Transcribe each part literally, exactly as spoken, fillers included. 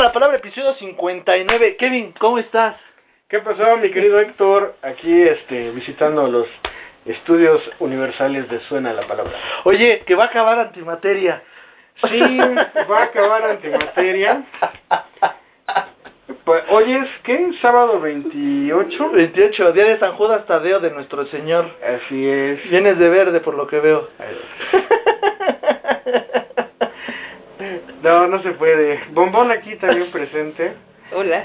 la palabra, episodio cincuenta y nueve. Kevin, ¿cómo estás? ¿Qué pasó, mi querido Héctor? Aquí este, visitando los estudios universales de Suena la Palabra. Oye, que va a acabar Antimateria. Sí, va a acabar Antimateria. Pues, hoy es, ¿qué? ¿Sábado veintiocho? veintiocho, día de San Judas Tadeo de nuestro Señor. Así es. Vienes de verde, por lo que veo. No, no se puede. Bombón aquí también presente. Hola.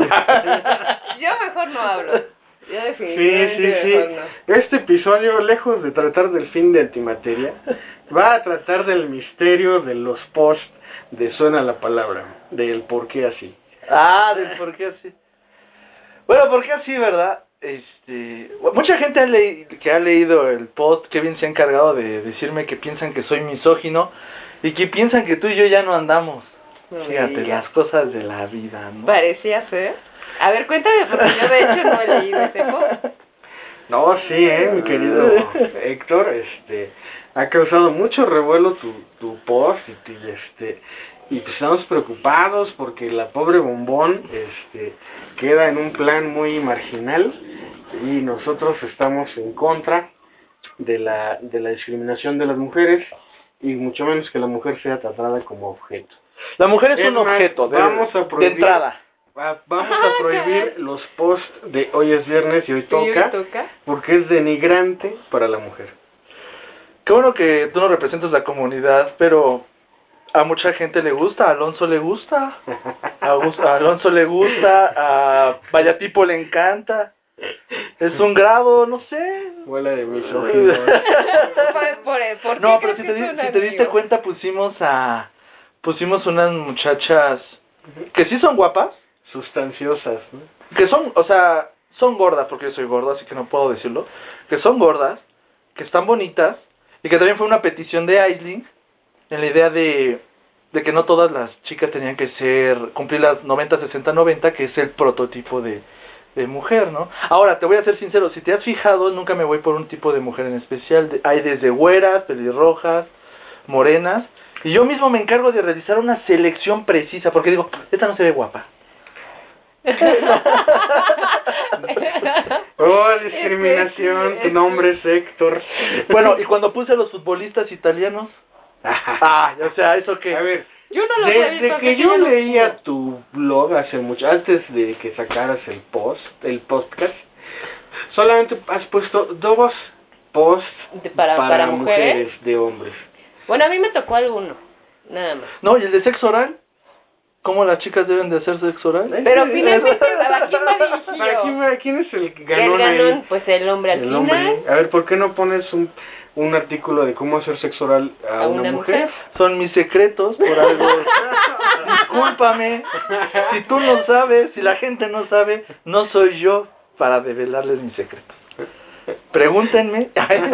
Yo mejor no hablo. Yo definitivamente Sí, sí, mejor sí. no. Este episodio, lejos de tratar del fin de Antimateria, va a tratar del misterio de los posts de Suena la Palabra, del por qué así. Ah, del por qué así. Bueno, ¿por qué así, verdad? Este, mucha gente ha le que ha leído el post, Kevin se ha encargado de decirme que piensan que soy misógino y que piensan que tú y yo ya no andamos. No Fíjate, las cosas de la vida, ¿no? Parecía ser. A ver, cuéntame, porque yo de hecho no he leído ese post. No, sí, eh, mi querido Héctor, este, ha causado mucho revuelo tu, tu post y, y este, y pues estamos preocupados porque la pobre Bombón, este, queda en un plan muy marginal y nosotros estamos en contra de la, de la discriminación de las mujeres y mucho menos que la mujer sea tratada como objeto. La mujer es, es un más, objeto de, vamos a prohibir, de entrada. Vamos a prohibir los posts de hoy es viernes y hoy toca, ¿Y hoy toca? Porque es denigrante para la mujer. Qué bueno que tú no representas la comunidad, pero a mucha gente le gusta, a Alonso le gusta, a, a Alonso le gusta, a Vallatipo le encanta. Es un grado, no sé. Huele de misógino. ¿Por, por no, pero si te, si te diste cuenta pusimos a pusimos unas muchachas que sí son guapas, sustanciosas, ¿no? Que son, o sea, son gordas, porque yo soy gordo, así que no puedo decirlo, que son gordas, que están bonitas, y que también fue una petición de Aisling, en la idea de, de que no todas las chicas tenían que ser, cumplir las noventa, sesenta, noventa, que es el prototipo de, de mujer, ¿no? Ahora, te voy a ser sincero, si te has fijado, nunca me voy por un tipo de mujer en especial, de, hay desde güeras, pelirrojas, morenas, y yo mismo me encargo de realizar una selección precisa, porque digo, esta no se ve guapa. Oh, discriminación, tu nombre es Héctor. Bueno, y cuando puse a los futbolistas italianos, ah, o sea, eso que... A ver, yo no lo desde que yo leía tu blog hace mucho, antes de que sacaras el post, el podcast, solamente has puesto dos posts para, para, para mujeres? mujeres de hombres. Bueno, a mí me tocó alguno, nada más. No, y el de sexo oral, ¿cómo las chicas deben de hacer sexo oral? Pero finalmente, ¿para quién va dirigido? ¿Para quién, va, quién es el ganón el ganón, ahí? Pues el hombre al el final. Hombre. A ver, ¿por qué no pones un, un artículo de cómo hacer sexo oral a, a una, una mujer? mujer? Son mis secretos, por algo. Discúlpame, si tú no sabes, si la gente no sabe, no soy yo para develarles mis secretos. Pregúntenme.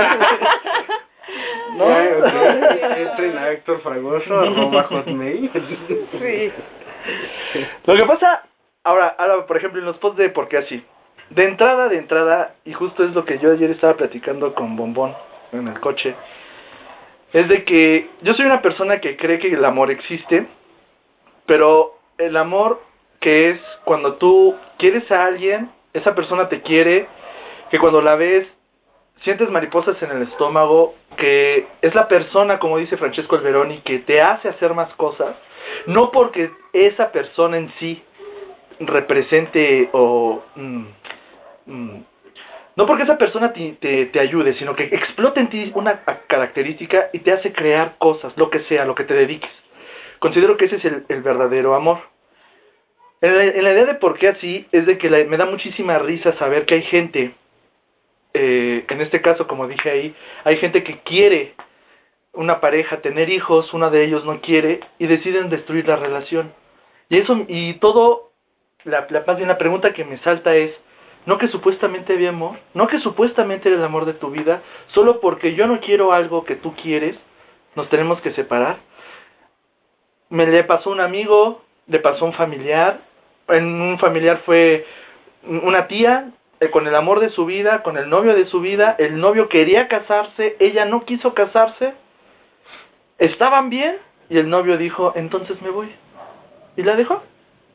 No, okay. Entren a Héctor Fragoso, arroba hotmail. Sí. Lo que pasa, ahora, ahora, por ejemplo, en los posts de por qué así. De entrada, de entrada, y justo es lo que yo ayer estaba platicando con Bombón en el coche, es de que yo soy una persona que cree que el amor existe, pero el amor que es cuando tú quieres a alguien, esa persona te quiere, que cuando la ves sientes mariposas en el estómago, que es la persona, como dice Francesco Alberoni, que te hace hacer más cosas, no porque esa persona en sí represente o... Mm, mm, no porque esa persona te, te, te ayude, sino que explote en ti una característica y te hace crear cosas, lo que sea, lo que te dediques. Considero que ese es el, el verdadero amor. En la, en la idea de por qué así, es de que la, me da muchísima risa saber que hay gente... Eh, en este caso, como dije ahí, hay gente que quiere una pareja, tener hijos, una de ellos no quiere y deciden destruir la relación. Y eso y todo, la, la, más bien la pregunta que me salta es, no que supuestamente había amor, no que supuestamente era el amor de tu vida, solo porque yo no quiero algo que tú quieres, nos tenemos que separar. Me le pasó a un amigo, le pasó a un familiar, en un familiar fue una tía, Eh, con el amor de su vida, con el novio de su vida, el novio quería casarse, ella no quiso casarse, estaban bien, y el novio dijo, entonces me voy, y la dejó.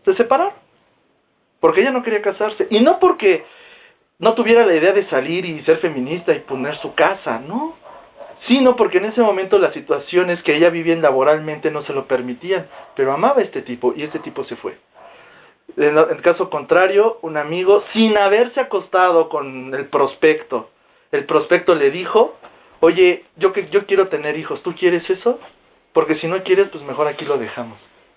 se separaron. Porque ella no quería casarse. Y no porque no tuviera la idea de salir y ser feminista y poner su casa, ¿no? Sino porque en ese momento las situaciones que ella vivía laboralmente no se lo permitían. Pero amaba a este tipo y este tipo se fue. En el caso contrario, un amigo, sin haberse acostado con el prospecto, el prospecto le dijo, oye, yo, que, yo quiero tener hijos, ¿tú quieres eso? Porque si no quieres, pues mejor aquí lo dejamos.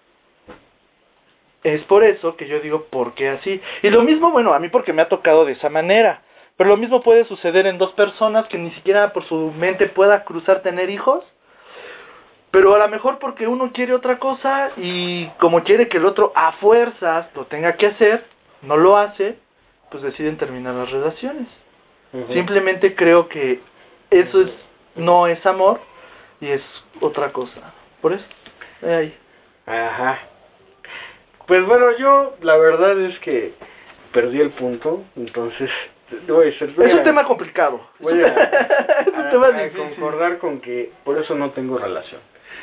Es por eso que yo digo, ¿por qué así? Y lo mismo, bueno, a mí porque me ha tocado de esa manera, pero lo mismo puede suceder en dos personas que ni siquiera por su mente pueda cruzar tener hijos, pero a lo mejor porque uno quiere otra cosa y como quiere que el otro a fuerzas lo tenga que hacer, no lo hace, pues deciden terminar las relaciones. Uh-huh. Simplemente creo que eso es no es amor y es otra cosa. Por eso, ahí. Ajá. Pues bueno, yo la verdad es que perdí el punto, entonces voy a ser, voy es un a, tema complicado. Voy a, es un a, tema a difícil. concordar con que por eso no tengo relación.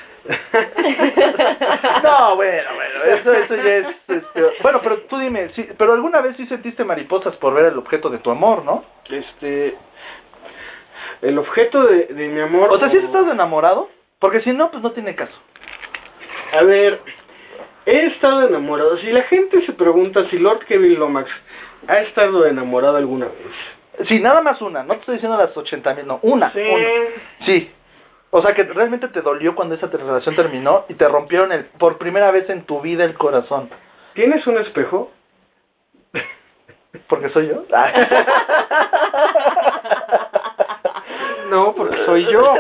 No, bueno, bueno, eso, eso ya es, este, bueno, pero tú dime, sí, pero alguna vez sí sentiste mariposas por ver el objeto de tu amor, ¿no? Este, el objeto de, de mi amor. O sea, ¿sí estás enamorado? Porque si no, pues no tiene caso. A ver, he estado enamorado. Si la gente se pregunta si Lord Kevin Lomax ha estado enamorado alguna vez. Sí, nada más una, no te estoy diciendo las ochenta mil, no, una, sí. una. Sí. O sea, que realmente te dolió cuando esa relación terminó y te rompieron el, por primera vez en tu vida el corazón. ¿Tienes un espejo? ¿Porque soy yo? No, porque soy yo.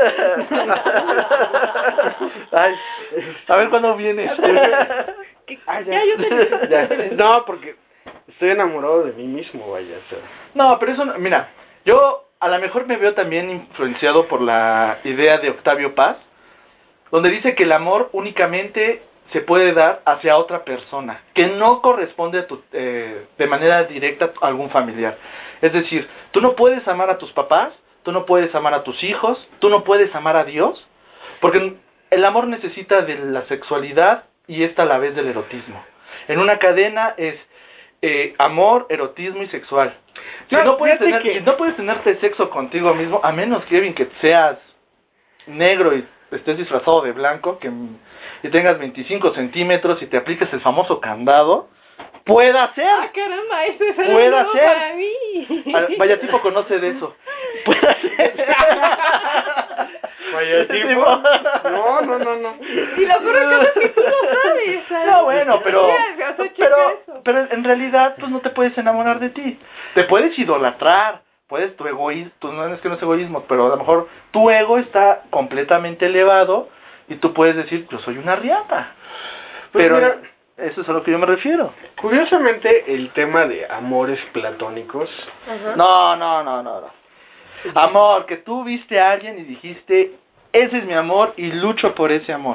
Ay, a ver cuándo vienes. Ah, ya. Ya, yo te... ya. No, porque estoy enamorado de mí mismo, vaya. O sea. No, pero eso, mira, yo a lo mejor me veo también influenciado por la idea de Octavio Paz, donde dice que el amor únicamente se puede dar hacia otra persona, que no corresponde a tu, eh, de manera directa a algún familiar. Es decir, tú no puedes amar a tus papás, tú no puedes amar a tus hijos, tú no puedes amar a Dios, porque el amor necesita de la sexualidad y esta a la vez del erotismo. En una cadena es eh, amor, erotismo y sexual. Si no, no puedes tener, que... si no puedes tenerte sexo contigo mismo, a menos, Kevin, que seas negro y estés disfrazado de blanco, que y tengas veinticinco centímetros y te apliques el famoso candado, pueda ser. Ah, caramba, eso es algo pueda nuevo ser. Para mí. A, vaya tipo conoce de eso. Pueda ser. Vaya tipo. No, no, no, no. Y lo peor es que tú lo sabes. ¿sabes? No, bueno, pero Ya, o sea, pero, eso. pero en realidad pues no te puedes enamorar de ti. Te puedes idolatrar. Puedes tu egoísmo, tú no es que no es egoísmo, pero a lo mejor tu ego está completamente elevado y tú puedes decir, yo soy una riata. Pues pero mira, eso es a lo que yo me refiero. Curiosamente, el tema de amores platónicos. Ajá. No, no, no, no, no. Amor, que tú viste a alguien y dijiste, ese es mi amor y lucho por ese amor.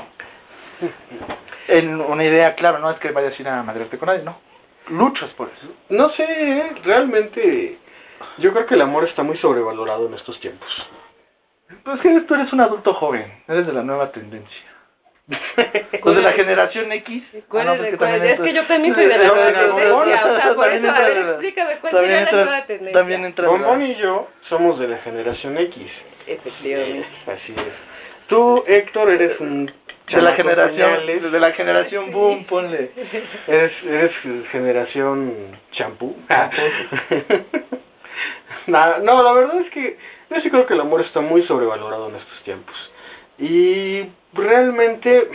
En una idea, claro, no es que vayas a ir a madrearte con nadie, no. Luchas por eso. No sé, ¿eh? Realmente yo creo que el amor está muy sobrevalorado en estos tiempos. Pues que tú eres un adulto joven, eres de la nueva tendencia. Los de la generación X. ¿Cuál ah, es, no, pues cuál también es? Es que yo también soy de la no, nueva no, tendencia. no, O sea, por también eso, a entra ver, de la- explícame, ¿cuál también sería la entra- nueva tendencia? También entra Bombón la- y yo somos de la generación X. Efectivamente. Así es. Tú, Héctor, eres un de la chamaco generación, pañales. de la generación boom, ponle. Eres, eres generación champú. no, no, la verdad es que yo sí creo que el amor está muy sobrevalorado en estos tiempos. Y realmente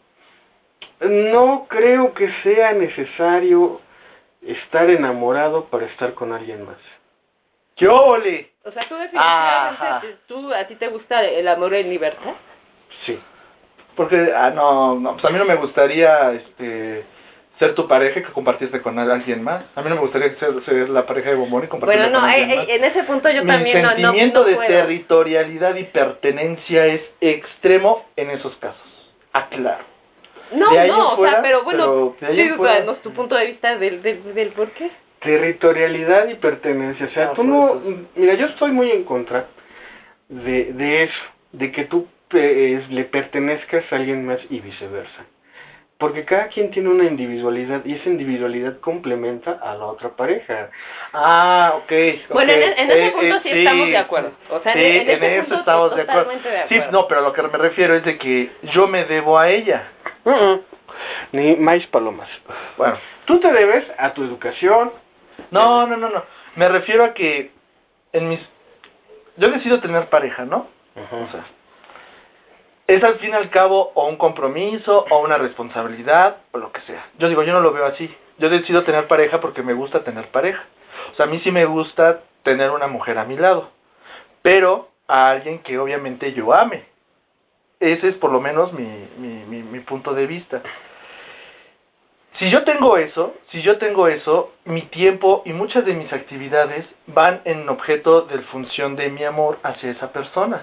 no creo que sea necesario estar enamorado para estar con alguien más. ¡Qué ole! O sea, tú Ajá. definitivamente, tú, ¿a ti te gusta el amor en libertad? Sí. Porque, ah, no, no, pues a mí no me gustaría, este, ser tu pareja y que compartirte con alguien más. A mí no me gustaría ser, ser la pareja de Bombón y compartirte Bueno, no, con hay, alguien más. hay- en ese punto yo Mi también no, no, sentimiento no de puedo. territorialidad y pertenencia es extremo en esos casos. Aclaro. No, de ahí no, en o fuera, sea, pero bueno, pero de ahí en sí, fuera- danos tu punto de vista del, del, del por qué. Territorialidad y pertenencia. O sea, Ah, tú por no... eso. Mira, yo estoy muy en contra de, de eso, de que tú eh, le pertenezcas a alguien más y viceversa. Porque cada quien tiene una individualidad y esa individualidad complementa a la otra pareja. Ah, ok. Bueno, ok. en, en ese Eh, punto eh, sí estamos de acuerdo. O sea, sí, en, en en ese eso punto estamos de acuerdo. totalmente de Sí, acuerdo. no, pero lo que me refiero es de que yo me debo a ella. Uh-uh. Ni maíz palomas. Bueno, Tú te debes a tu educación. no, no, no, no. Me refiero a que en mis... Yo decido tener pareja, ¿no? Uh-huh. O sea, es al fin y al cabo o un compromiso o una responsabilidad o lo que sea. Yo digo, yo no lo veo así. Yo decido tener pareja porque me gusta tener pareja. O sea, a mí sí me gusta tener una mujer a mi lado, pero a alguien que obviamente yo ame. Ese es por lo menos mi, mi, mi, mi punto de vista. Si yo tengo eso, si yo tengo eso, mi tiempo y muchas de mis actividades van en objeto de función de mi amor hacia esa persona.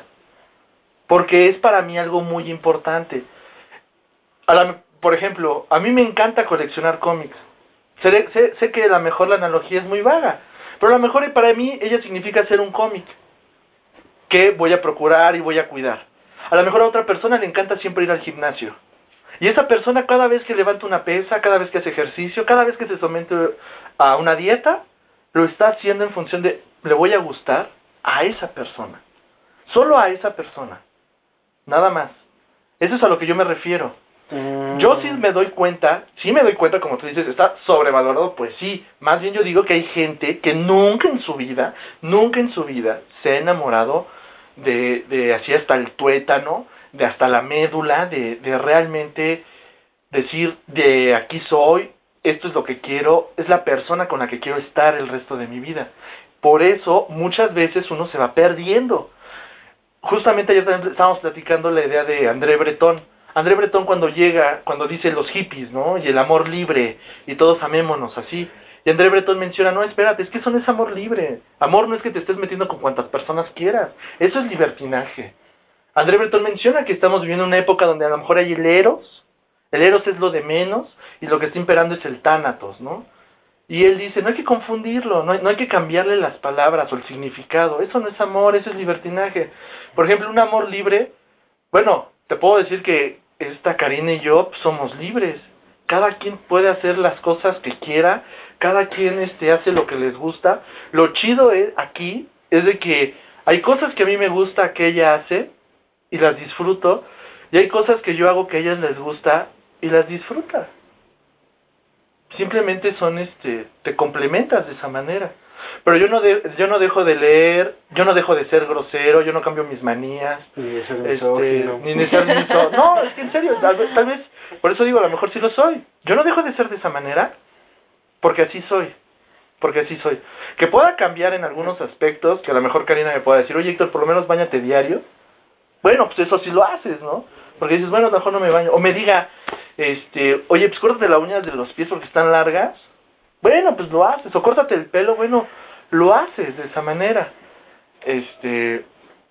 Porque es para mí algo muy importante. A la, por ejemplo, a mí me encanta coleccionar cómics. Sé, sé, sé que a lo mejor la analogía es muy vaga, pero a lo mejor para mí ella significa ser un cómic que voy a procurar y voy a cuidar. A lo mejor a otra persona le encanta siempre ir al gimnasio. Y esa persona cada vez que levanta una pesa, cada vez que hace ejercicio, cada vez que se somete a una dieta, lo está haciendo en función de, le voy a gustar a esa persona. Solo a esa persona. Nada más. Eso es a lo que yo me refiero. Mm. Yo sí me doy cuenta, sí me doy cuenta, como tú dices, está sobrevalorado, pues sí. Más bien yo digo que hay gente que nunca en su vida, nunca en su vida se ha enamorado de, de así hasta el tuétano, de hasta la médula, de, de realmente decir, de aquí soy, esto es lo que quiero, es la persona con la que quiero estar el resto de mi vida. Por eso muchas veces uno se va perdiendo. Justamente ayer también estábamos platicando la idea de André Breton. André Breton cuando llega, cuando dice los hippies, ¿no? Y el amor libre, y todos amémonos así. Y André Breton menciona, no, espérate, es que eso no es amor libre. Amor no es que te estés metiendo con cuantas personas quieras. Eso es libertinaje. André Breton menciona que estamos viviendo una época donde a lo mejor hay el eros. El eros es lo de menos, y lo que está imperando es el tánatos, ¿no? Y él dice, no hay que confundirlo, no hay, no hay que cambiarle las palabras o el significado. Eso no es amor, eso es libertinaje. Por ejemplo, un amor libre, bueno, te puedo decir que esta Karina y yo somos libres. Cada quien puede hacer las cosas que quiera, cada quien este, hace lo que les gusta. Lo chido es, aquí es de que hay cosas que a mí me gusta que ella hace y las disfruto, y hay cosas que yo hago que a ellas les gusta y las disfruta. Simplemente son, este, te complementas de esa manera. Pero yo no de, yo no dejo de leer, yo no dejo de ser grosero, yo no cambio mis manías, Ni de ser este, misógino. ni de ser misógino. No, es que en serio, tal, vez- tal vez, por eso digo, a lo mejor sí lo soy. Yo no dejo de ser de esa manera, porque así soy. Porque así soy. Que pueda cambiar en algunos aspectos, que a lo mejor Karina me pueda decir, oye Héctor, por lo menos báñate diario. Bueno, pues eso sí lo haces, ¿no? Porque dices, bueno, mejor no me baño. O me diga, este, oye, pues córtate las uñas de los pies porque están largas. Bueno, pues lo haces. O córtate el pelo, bueno, lo haces de esa manera. Este,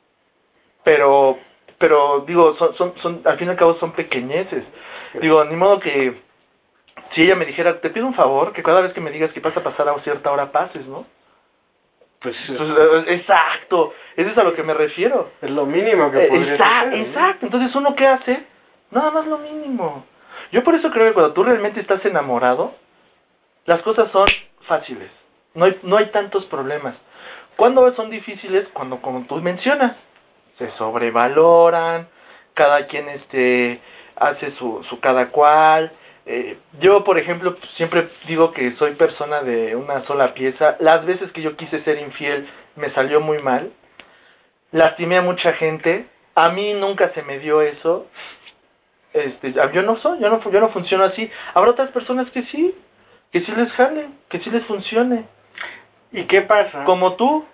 pero, pero digo, son, son, son, al fin y al cabo son pequeñeces. Digo, ni modo que si ella me dijera, te pido un favor, que cada vez que me digas que vas a pasar a cierta hora pases, ¿no? Pues Entonces, exacto, eso es a lo que me refiero. es lo mínimo que Eh, podrías exacto, hacer, ¿no? exacto. Entonces, ¿uno qué hace? Nada más lo mínimo. Yo por eso creo que cuando tú realmente estás enamorado, las cosas son fáciles. No hay, no hay tantos problemas. ¿Cuándo son difíciles? Cuando, como tú mencionas, se sobrevaloran, cada quien este hace su, su cada cual. Eh, yo, por ejemplo, siempre digo que soy persona de una sola pieza. Las veces que yo quise ser infiel, me salió muy mal. Lastimé a mucha gente. A mí nunca se me dio eso. Este, yo no soy, yo no, yo no funciono así. Habrá otras personas que sí, que sí les jale, que sí les funcione. ¿Y qué pasa? Como tú.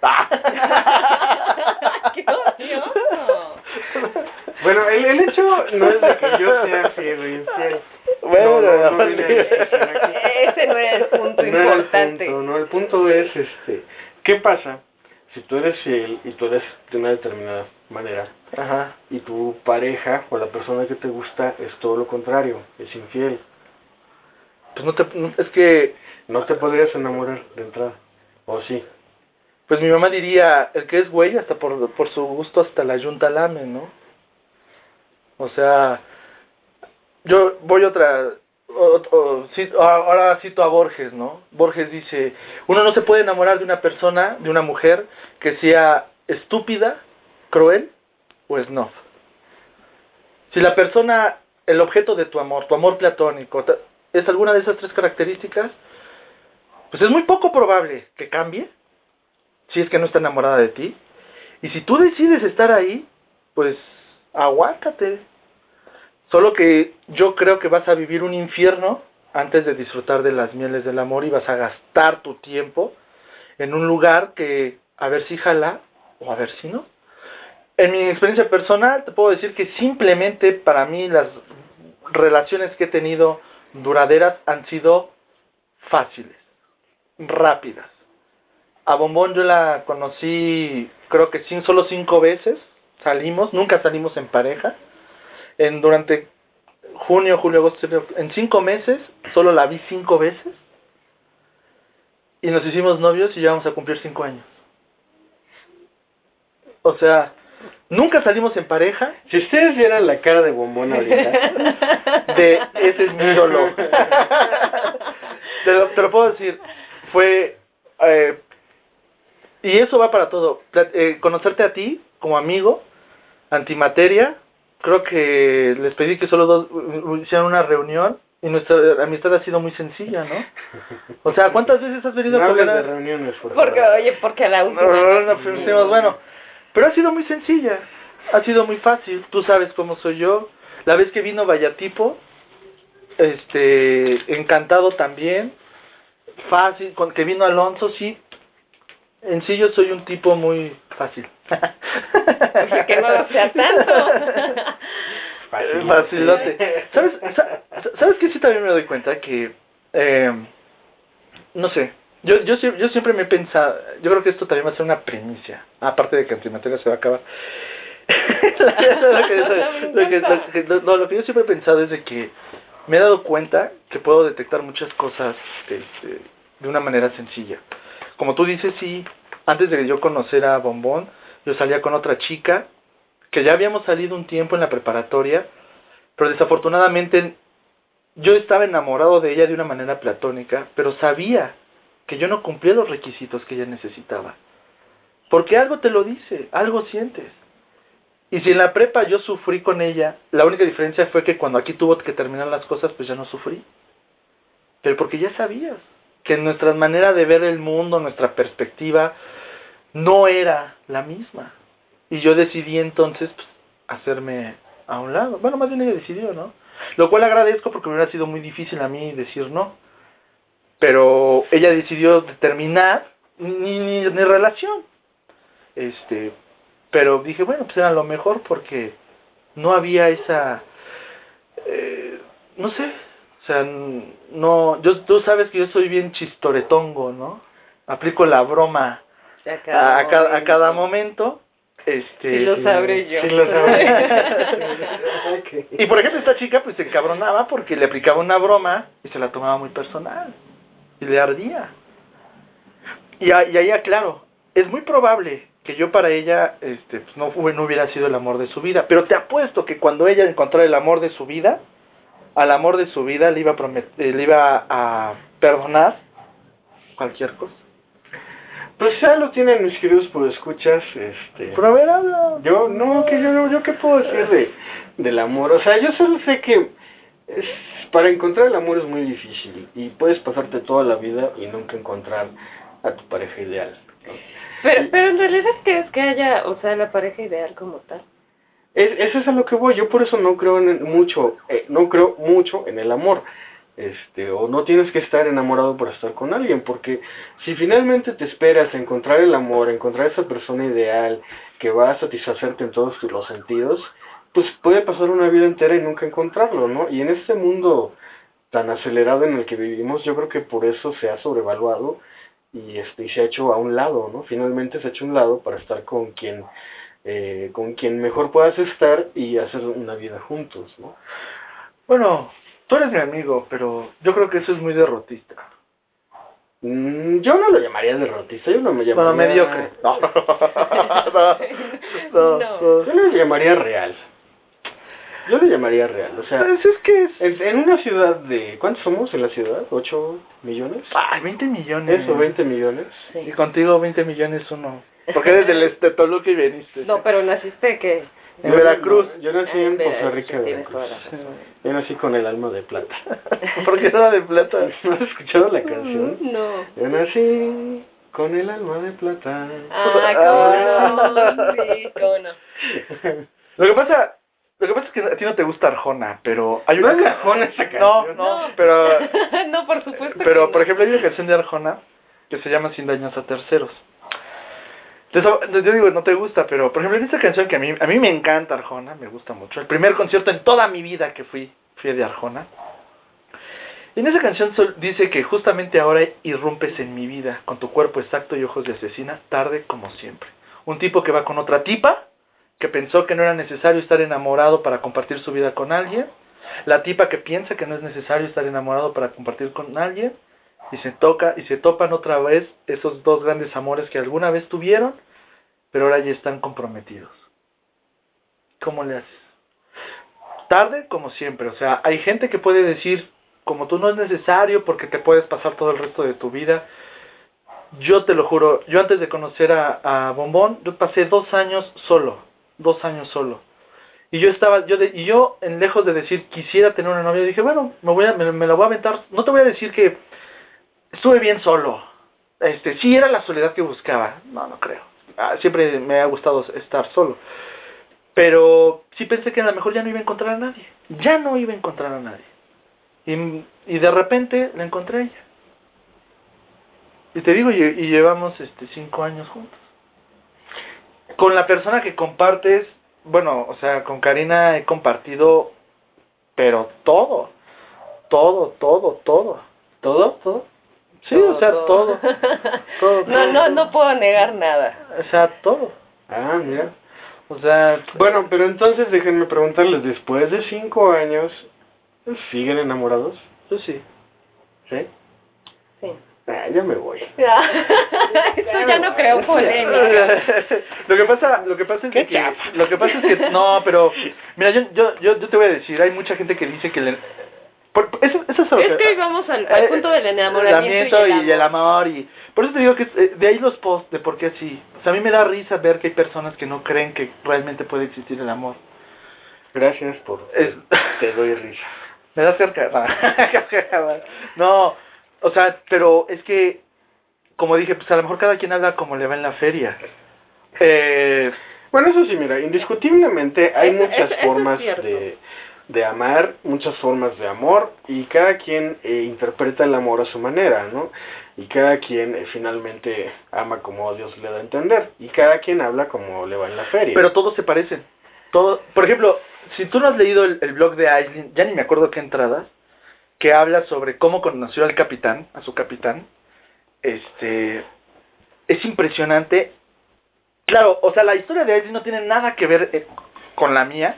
¡Qué odioso! Bueno, el, el hecho no es de que yo sea fiel o infiel. Bueno, no, no, no vale. viene a discusión aquí. Ese no era el punto No era el importante. punto, no, el punto es, este, ¿qué pasa si tú eres fiel y tú eres de una determinada manera Ajá. y tu pareja o la persona que te gusta es todo lo contrario, es infiel? Pues no te, no- es que, No te podrías enamorar de entrada, ¿o sí? pues mi mamá diría, el que es güey hasta por, por su gusto hasta la yunta lame, ¿no? O sea, yo voy otra, o, o, cito, ahora cito a Borges, ¿no? Borges dice, uno no se puede enamorar de una persona, de una mujer, que sea estúpida, cruel o snob. Si la persona, el objeto de tu amor, tu amor platónico, es alguna de esas tres características, pues es muy poco probable que cambie, si es que no está enamorada de ti. Y si tú decides estar ahí, pues aguántate. Solo que yo creo que vas a vivir un infierno antes de disfrutar de las mieles del amor y vas a gastar tu tiempo en un lugar que a ver si jala o a ver si no. En mi experiencia personal te puedo decir que simplemente para mí las relaciones que he tenido duraderas han sido fáciles, rápidas. A Bombón yo la conocí creo que sin, solo cinco veces, salimos, nunca salimos en pareja. En durante junio, julio, agosto, en cinco meses solo la vi cinco veces y nos hicimos novios y ya vamos a cumplir cinco años. O sea, nunca salimos en pareja. Si ustedes vieran la cara de Bombón ahorita, de ese es mi ídolo. te, lo, te lo puedo decir, fue eh, y eso va para todo. Eh, conocerte a ti como amigo, Antimateria. Creo que les pedí que solo dos hicieran una reunión y nuestra amistad ha sido muy sencilla, ¿no? O sea, ¿cuántas veces has venido no a hables comer? de reuniones, por Porque, favor. oye, porque la última... No, no, no, no, no, bueno, pero ha sido muy sencilla, ha sido muy fácil, tú sabes cómo soy yo. La vez que vino Vallatipo, este, encantado también, fácil, con que vino Alonso, sí, en sí yo soy un tipo muy fácil. Oye, que no lo sea tanto. Facilote. Facilote. ¿Sabes, ¿Sabes qué? Sí también me doy cuenta que, eh, no sé, yo, yo, yo siempre me he pensado, yo creo que esto también va a ser una primicia, aparte de que Antimateria se va a acabar. lo, que, lo, que, lo, que, no, lo que yo siempre he pensado es de que me he dado cuenta que puedo detectar muchas cosas este, de una manera sencilla. Como tú dices, sí, antes de que yo conociera a Bombón, yo salía con otra chica, que ya habíamos salido un tiempo en la preparatoria, pero desafortunadamente yo estaba enamorado de ella de una manera platónica, pero sabía que yo no cumplía los requisitos que ella necesitaba. Porque algo te lo dice, algo sientes. Y si en la prepa yo sufrí con ella, la única diferencia fue que cuando aquí tuvo que terminar las cosas, pues ya no sufrí. Pero porque ya sabías que nuestra manera de ver el mundo, nuestra perspectiva, no era la misma. Y yo decidí entonces pues, hacerme a un lado. Bueno, más bien ella decidió, ¿no? Lo cual agradezco porque me hubiera sido muy difícil a mí decir no. Pero ella decidió terminar ni, ni, ni relación. Este, pero dije, bueno, pues era lo mejor porque no había esa... Eh, no sé, o sea, no... Yo, tú sabes que yo soy bien chistoretongo, ¿no? Aplico la broma A cada, a, a, cada, a cada momento. Este, sí lo sabré yo. Sí lo sabré. Okay. Y por ejemplo esta chica pues se encabronaba porque le aplicaba una broma y se la tomaba muy personal y le ardía. Y, a, y ahí aclaro, es muy probable que yo para ella este pues no, no hubiera sido el amor de su vida, pero te apuesto que cuando ella encontrara el amor de su vida, al amor de su vida le iba a prometer, le iba a perdonar cualquier cosa. Pues ya lo tienen mis queridos por escuchas, este... Pero a ver, habla. Yo, no, que yo no, yo qué puedo decir de, del amor, o sea, yo solo sé que es, para encontrar el amor es muy difícil y puedes pasarte toda la vida y nunca encontrar a tu pareja ideal, ¿no? Pero, pero en realidad, ¿qué es que haya, o sea, la pareja ideal como tal? Es, eso es a lo que voy, yo por eso no creo en mucho, eh, no creo mucho en el amor. Este, o no tienes que estar enamorado por estar con alguien, porque si finalmente te esperas a encontrar el amor, a encontrar esa persona ideal que va a satisfacerte en todos los sentidos, pues puede pasar una vida entera y nunca encontrarlo, ¿no? Y en este mundo tan acelerado en el que vivimos, yo creo que por eso se ha sobrevaluado y este y se ha hecho a un lado, ¿no? Finalmente se ha hecho a un lado para estar con quien eh, con quien mejor puedas estar y hacer una vida juntos, ¿no? Bueno, tú eres mi amigo, pero yo creo que eso es muy derrotista. Mm, yo no lo llamaría derrotista, yo no me llamaría... Bueno, mediocre. No, no, no, No. no. Yo lo llamaría real. yo le llamaría real, o sea, Pues es que es... en, en una ciudad de, ¿cuántos somos en la ciudad? ¿ocho millones? Ay, veinte millones. Eso, veinte millones. Sí. Y contigo veinte millones uno. Porque eres del este Toluca y veniste. No, pero naciste que... En Veracruz. Yo nací Ah, en Vera- Poza Rica, tienes Veracruz. toda la razón. Yo nací con el alma de plata. ¿Por qué era de plata? ¿No has escuchado la canción? No. Yo nací con el alma de plata. Ah, cómo no. Sí, cómo no. Lo que pasa, lo que pasa es que a ti no te gusta Arjona, pero hay No una es de Arjona esa No, canción. no, pero No, por supuesto que pero no. por ejemplo hay una canción de Arjona que se llama Sin daños a terceros. Entonces, yo digo, no te gusta, pero por ejemplo en esta canción que a mí a mí me encanta Arjona, me gusta mucho. El primer concierto en toda mi vida que fui fui de Arjona. Y en esa canción sol- dice que justamente ahora irrumpes en mi vida con tu cuerpo exacto y ojos de asesina, tarde como siempre. Un tipo que va con otra tipa, que pensó que no era necesario estar enamorado para compartir su vida con alguien. La tipa que piensa que no es necesario estar enamorado para compartir con alguien. Y se toca y se topan otra vez esos dos grandes amores que alguna vez tuvieron, pero ahora ya están comprometidos. ¿Cómo le haces? Tarde como siempre. O sea, hay gente que puede decir, como tú no es necesario porque te puedes pasar todo el resto de tu vida. Yo te lo juro, yo antes de conocer a, a Bombón, yo pasé dos años solo, dos años solo. Y yo estaba, yo de, y yo en lejos de decir quisiera tener una novia, dije, bueno, me voy a, me, me la voy a aventar. No te voy a decir que estuve bien solo. Este, sí era la soledad que buscaba. No, no creo. Ah, siempre me ha gustado estar solo. Pero sí pensé que a lo mejor ya no iba a encontrar a nadie. Ya no iba a encontrar a nadie. Y, y de repente la encontré a ella. Y te digo, y, y llevamos este cinco años juntos. Con la persona que compartes, bueno, o sea, con Karina he compartido, pero todo. Todo, todo, todo. ¿Todo? ¿Todo? Sí, o sea, todo. todo, No, todo, no, todo. no puedo negar nada. O sea, todo. Ah, mira. O sea, Bueno, pero entonces déjenme preguntarles, después de cinco años, ¿siguen enamorados? yo sí. ¿Sí? Sí. Ah, ya me voy. Eso ya no creo polémica. Lo que pasa, lo que pasa es Qué que chafa. lo que pasa es que no, pero mira, yo yo yo, yo te voy a decir, hay mucha gente que dice que le por, por- eso, eso es, lo Es que hoy vamos al, al eh, punto del enamoramiento y, y el y el amor. amor y por eso te digo que es, eh, de ahí los posts de por qué así. O sea, a mí me da risa ver que hay personas que no creen que realmente puede existir el amor. Gracias por... Es- Te doy risa. Me da cerca. No, o sea, pero es que, como dije, pues a lo mejor cada quien habla como le va en la feria. Eh, Bueno, eso sí, mira, indiscutiblemente hay Eso- muchas eso- eso es formas cierto. de, de amar, muchas formas de amor, y cada quien eh, interpreta el amor a su manera, ¿no? Y cada quien eh, finalmente ama como Dios le da a entender, y cada quien habla como le va en la feria. pero todos se parecen. Todo, por ejemplo, si tú no has leído el, el blog de Aislinn, ya ni me acuerdo qué entrada, que habla sobre cómo conoció al capitán, a su capitán, este, es impresionante. Claro, o sea, la historia de Aislinn no tiene nada que ver eh, con la mía,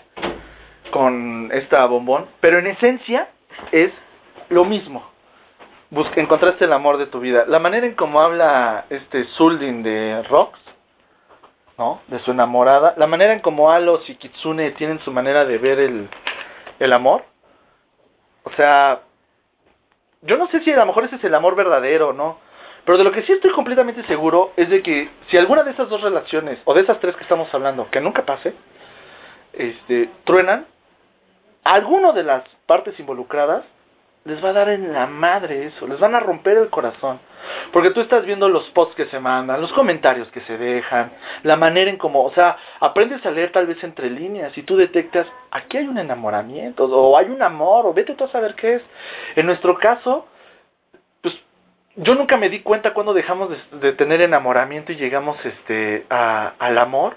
con esta Bombón, pero en esencia es lo mismo. Busca, encontraste el amor de tu vida. La manera en cómo habla este Zuldin de Rox, ¿no? De su enamorada, la manera en cómo Alos y Kitsune tienen su manera de ver el, el amor. O sea, yo no sé si a lo mejor ese es el amor verdadero, ¿no? Pero de lo que sí estoy completamente seguro es de que si alguna de esas dos relaciones, o de esas tres que estamos hablando, que nunca pase, este, truenan, a alguno de las partes involucradas les va a dar en la madre eso, les van a romper el corazón. Porque tú estás viendo los posts que se mandan, los comentarios que se dejan, la manera en cómo, o sea, aprendes a leer tal vez entre líneas y tú detectas, aquí hay un enamoramiento, o hay un amor, o vete tú a saber qué es. En nuestro caso, pues, yo nunca me di cuenta cuando dejamos de, de tener enamoramiento y llegamos este a, al amor.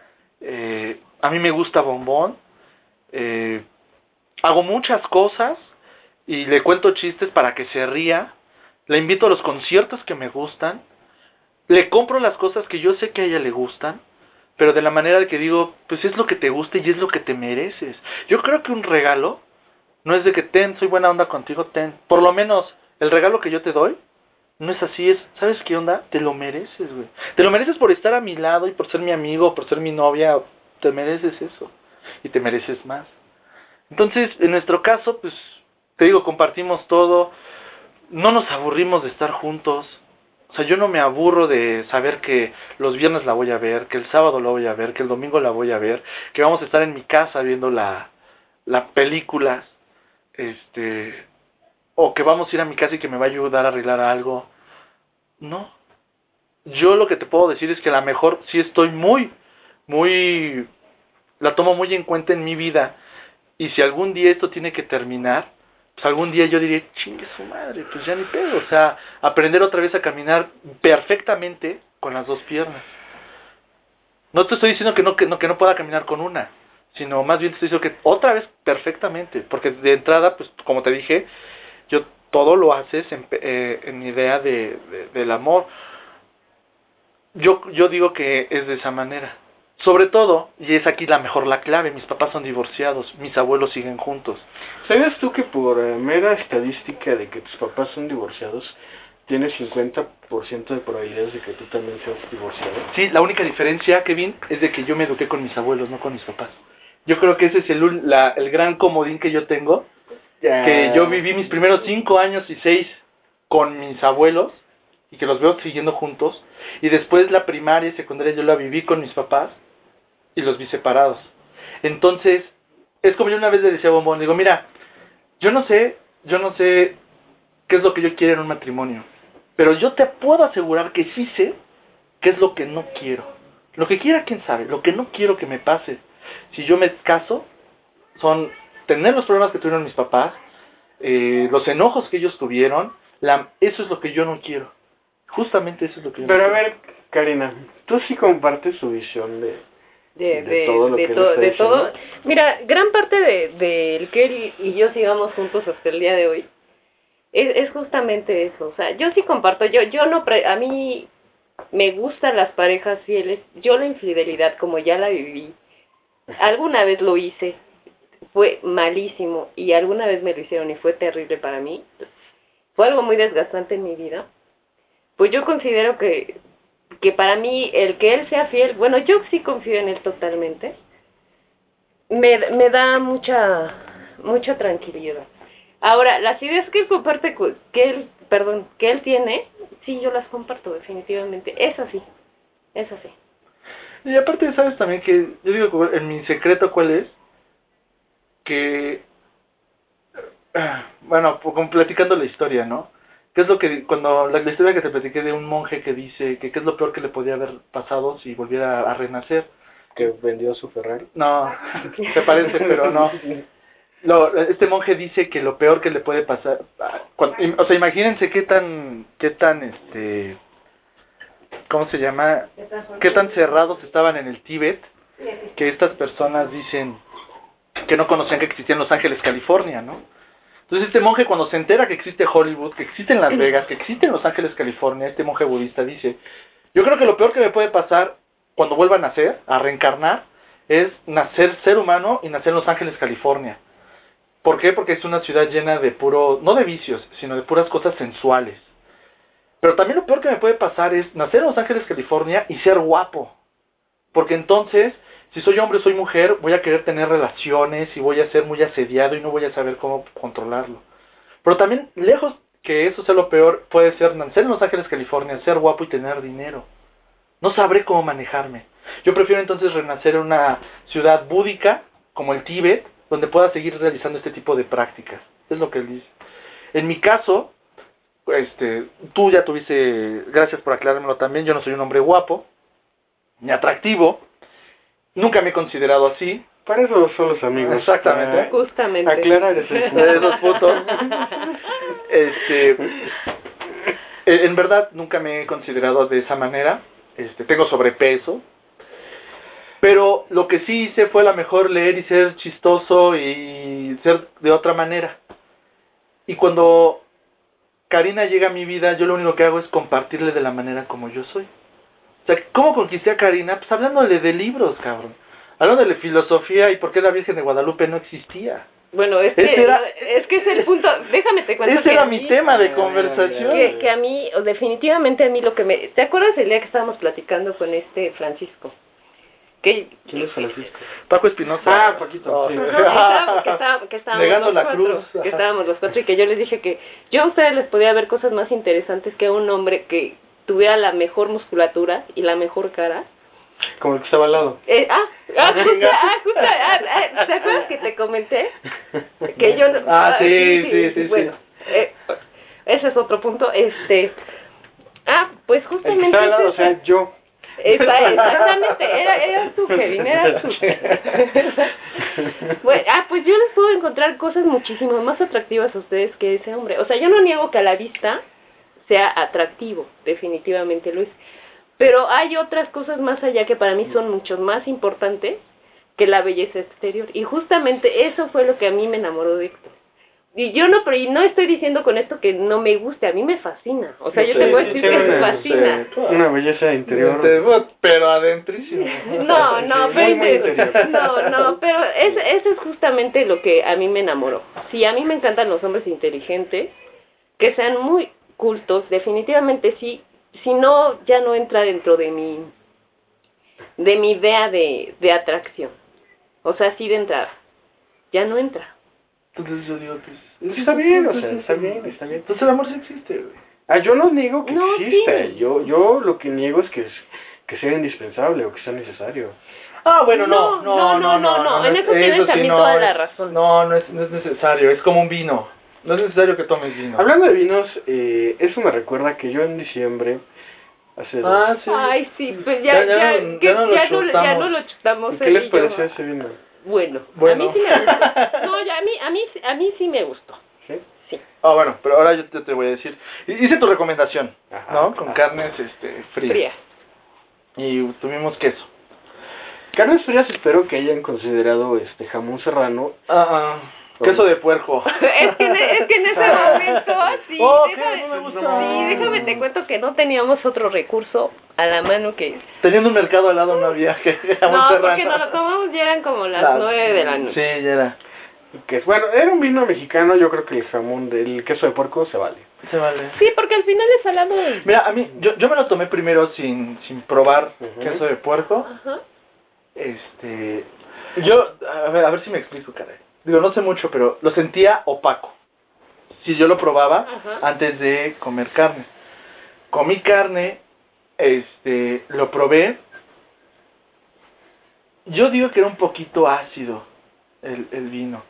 Eh, a mí me gusta Bombón, eh, hago muchas cosas y le cuento chistes para que se ría, le invito a los conciertos que me gustan, le compro las cosas que yo sé que a ella le gustan, pero de la manera de que digo, pues es lo que te gusta y es lo que te mereces. Yo creo que un regalo no es de que ten, soy buena onda contigo, ten. Por lo menos el regalo que yo te doy no es así, es, ¿sabes qué onda? Te lo mereces, güey. Te lo mereces por estar a mi lado y por ser mi amigo, por ser mi novia, te mereces eso y te mereces más. Entonces, en nuestro caso, pues, te digo, compartimos todo, no nos aburrimos de estar juntos. O sea, yo no me aburro de saber que los viernes la voy a ver, que el sábado la voy a ver, que el domingo la voy a ver, que vamos a estar en mi casa viendo la, la películas, este, o que vamos a ir a mi casa y que me va a ayudar a arreglar algo. No. Yo lo que te puedo decir es que a lo mejor sí estoy muy, muy, la tomo muy en cuenta en mi vida. Y si algún día esto tiene que terminar, pues algún día yo diré, chingue su madre, pues ya ni pedo. O sea, aprender otra vez a caminar perfectamente con las dos piernas. No te estoy diciendo que no, que no, que no pueda caminar con una, sino más bien te estoy diciendo que otra vez perfectamente. Porque de entrada, pues como te dije, yo todo lo haces en, eh, en idea de, de, del amor. Yo, yo digo que es de esa manera. Sobre todo, y es aquí la mejor la clave, mis papás son divorciados, mis abuelos siguen juntos. ¿Sabías tú que por eh, mera estadística de que tus papás son divorciados, tienes cincuenta por ciento de probabilidades de que tú también seas divorciado? Sí, la única diferencia, Kevin, es de que yo me eduqué con mis abuelos, no con mis papás. Yo creo que ese es el, la, el gran comodín que yo tengo, Ya. que yo viví mis primeros cinco años y seis con mis abuelos, y que los veo siguiendo juntos, y después la primaria y secundaria yo la viví con mis papás, y los vi separados. Entonces, es como yo una vez le decía a Bombón, digo, mira, yo no sé, yo no sé qué es lo que yo quiero en un matrimonio, pero yo te puedo asegurar que sí sé qué es lo que no quiero. Lo que quiera, quién sabe, lo que no quiero que me pase si yo me caso, son tener los problemas que tuvieron mis papás, eh, los enojos que ellos tuvieron, la, eso es lo que yo no quiero. Justamente eso es lo que yo Pero no a quiero. ver, Karina, tú sí compartes su visión de... de, de de, todo lo de, que to- él de está todo. diciendo. Mira, gran parte de, de el que él y yo sigamos juntos hasta el día de hoy es, es justamente eso. O sea, yo sí comparto, yo yo no, pre- a mí me gustan las parejas fieles. Yo la infidelidad, como ya la viví, alguna vez lo hice, fue malísimo, y alguna vez me lo hicieron y fue terrible para mí. Fue algo muy desgastante en mi vida. Pues yo considero que que para mí el que él sea fiel, bueno, yo sí confío en él totalmente, me, me da mucha mucha tranquilidad. Ahora, las ideas que él comparte, cu- que él, perdón, que él tiene, sí, yo las comparto definitivamente, es así, es así. Y aparte, ¿sabes también que yo digo, en mi secreto cuál es? Que, ah, bueno, como platicando la historia, ¿no? ¿Qué es lo que, cuando la, la historia que te platiqué de un monje que dice que qué es lo peor que le podía haber pasado si volviera a, a renacer? Que vendió su Ferrari. No, se parece, pero no. Lo, este monje dice que lo peor que le puede pasar, ah, cuando, im- o sea, imagínense qué tan, qué tan, este, ¿cómo se llama? Qué tan cerrados estaban en el Tíbet, que estas personas dicen que no conocían que existían Los Ángeles, California, ¿no? Entonces este monje, cuando se entera que existe Hollywood, que existen Las Vegas, que existen Los Ángeles, California, este monje budista dice, yo creo que lo peor que me puede pasar cuando vuelva a nacer, a reencarnar, es nacer ser humano y nacer en Los Ángeles, California. ¿Por qué? Porque es una ciudad llena de puro, no de vicios, sino de puras cosas sensuales. Pero también lo peor que me puede pasar es nacer en Los Ángeles, California y ser guapo. Porque entonces, si soy hombre o soy mujer, voy a querer tener relaciones y voy a ser muy asediado y no voy a saber cómo controlarlo. Pero también, lejos que eso sea lo peor, puede ser nacer en Los Ángeles, California, ser guapo y tener dinero. No sabré cómo manejarme. Yo prefiero entonces renacer en una ciudad búdica, como el Tíbet, donde pueda seguir realizando este tipo de prácticas. Es lo que él dice. En mi caso, este, tú ya tuviste, gracias por aclarármelo también, yo no soy un hombre guapo, ni atractivo, nunca me he considerado así. Para eso son los amigos. Exactamente. Para Justamente. aclarar ese punto. De esos puntos. Este, en verdad nunca me he considerado de esa manera. Este, tengo sobrepeso. Pero lo que sí hice fue a lo mejor leer y ser chistoso y ser de otra manera. Y cuando Karina llega a mi vida, yo lo único que hago es compartirle de la manera como yo soy. O sea, ¿cómo conquisté a Karina? Pues hablándole de libros, cabrón. Hablándole de filosofía y por qué la Virgen de Guadalupe no existía. Bueno, es Ese que, era- es que es el punto, déjame te cuento Ese que era a mi mí- tema de Ah, conversación. que, que a mí, o definitivamente a mí lo que me... ¿Te acuerdas el día que estábamos platicando con este Francisco? que ¿Quién es Francisco? Paco Espinosa. Ah, Paquito. Oh. Sí. Ajá, que estábamos, que estábamos, que estábamos Negando los la cuatro, cruz. que Ajá. estábamos los cuatro y que yo les dije que yo a ustedes les podía ver cosas más interesantes que a un hombre que tuviera la mejor musculatura y la mejor cara. Como el que estaba al lado. Eh, ah, ah, justo, ah, justo, ah, ah, ¿te acuerdas que te comenté? Que yo... Ah, sí, sí, sí, bueno, sí. eh, ese es otro punto, este... Ah, pues El que justamente... estaba al lado, o es sea, eso. yo. Está- exactamente, era, era tú, Kevin, era tú. Bueno, ah, pues yo les puedo encontrar cosas muchísimo más atractivas a ustedes que ese hombre. O sea, yo no niego que a la vista sea atractivo, definitivamente lo es. Pero hay otras cosas más allá que para mí son mucho más importantes que la belleza exterior. Y justamente eso fue lo que a mí me enamoró de Héctor. Y yo no, pero y no estoy diciendo con esto que no me guste, a mí me fascina. O sea, yo Sí, te voy a sí, decir sí, que me sí, fascina. Una belleza interior. Pero adentrísimo. No, no, Sí, pero muy, muy ese- interior. no, no, pero ese, ese es justamente lo que a mí me enamoró. Sí, a mí me encantan los hombres inteligentes, que sean muy cultos, definitivamente sí. Si no, ya no entra dentro de mi, de mi idea de, de atracción. O sea, sí de entrada, ya no entra. Entonces yo digo que... es- Está bien, o sea, está bien, está bien. Entonces el amor sí existe, güey. Ah, yo no niego que No, exista. sí. Yo, yo lo que niego es que, es- que sea indispensable o que sea necesario. Ah, bueno, no, No, no, no, no, no, en es- eso tienes también toda la es- razón. No, no es, no es necesario, es como un vino. No es necesario que tomes vino. Hablando de vinos, eh, eso me recuerda que yo en diciembre, hace dos... Ah, sí. Ay, sí, pues ya, Ya- ya ya, no- que- ya no lo ya no, ya chutamos. no lo chutamos. ¿Y qué él les y yo. pareció ese vino? Bueno, Bueno. a mí sí me gustó. No, ya a mí, a mí, a mí sí me gustó. ¿Sí? Sí. Ah, bueno, pero ahora yo te, te voy a decir. Hice tu recomendación, Ajá, ¿no? Con ajá. carnes este, frías. Fría. Y tuvimos queso. Carnes frías, espero que hayan considerado este jamón serrano. Ah, ah. Queso de puerco. Es que, en- es que en ese momento, sí, Oh, ¿qué? déjame, No me gusta. sí, déjame te cuento que no teníamos otro recurso a la mano que... Teniendo un mercado al lado no había que jamón No, serrano. porque nos lo tomamos ya eran como las Las- nueve de la noche. Sí, ya era. Que, bueno, era un vino mexicano, yo creo que el jamón del queso de puerco se vale. Se vale. Sí, porque al final es salado. Mira, a mí, yo, yo me lo tomé primero sin, sin probar Ujú. queso de puerco. Ajá. Este, yo, a ver, a ver si me explico, caray. Digo, no sé mucho, pero lo sentía opaco. Si yo lo probaba Ajá. antes de comer carne. Comí carne, este, lo probé. Yo digo que era un poquito ácido el, el vino.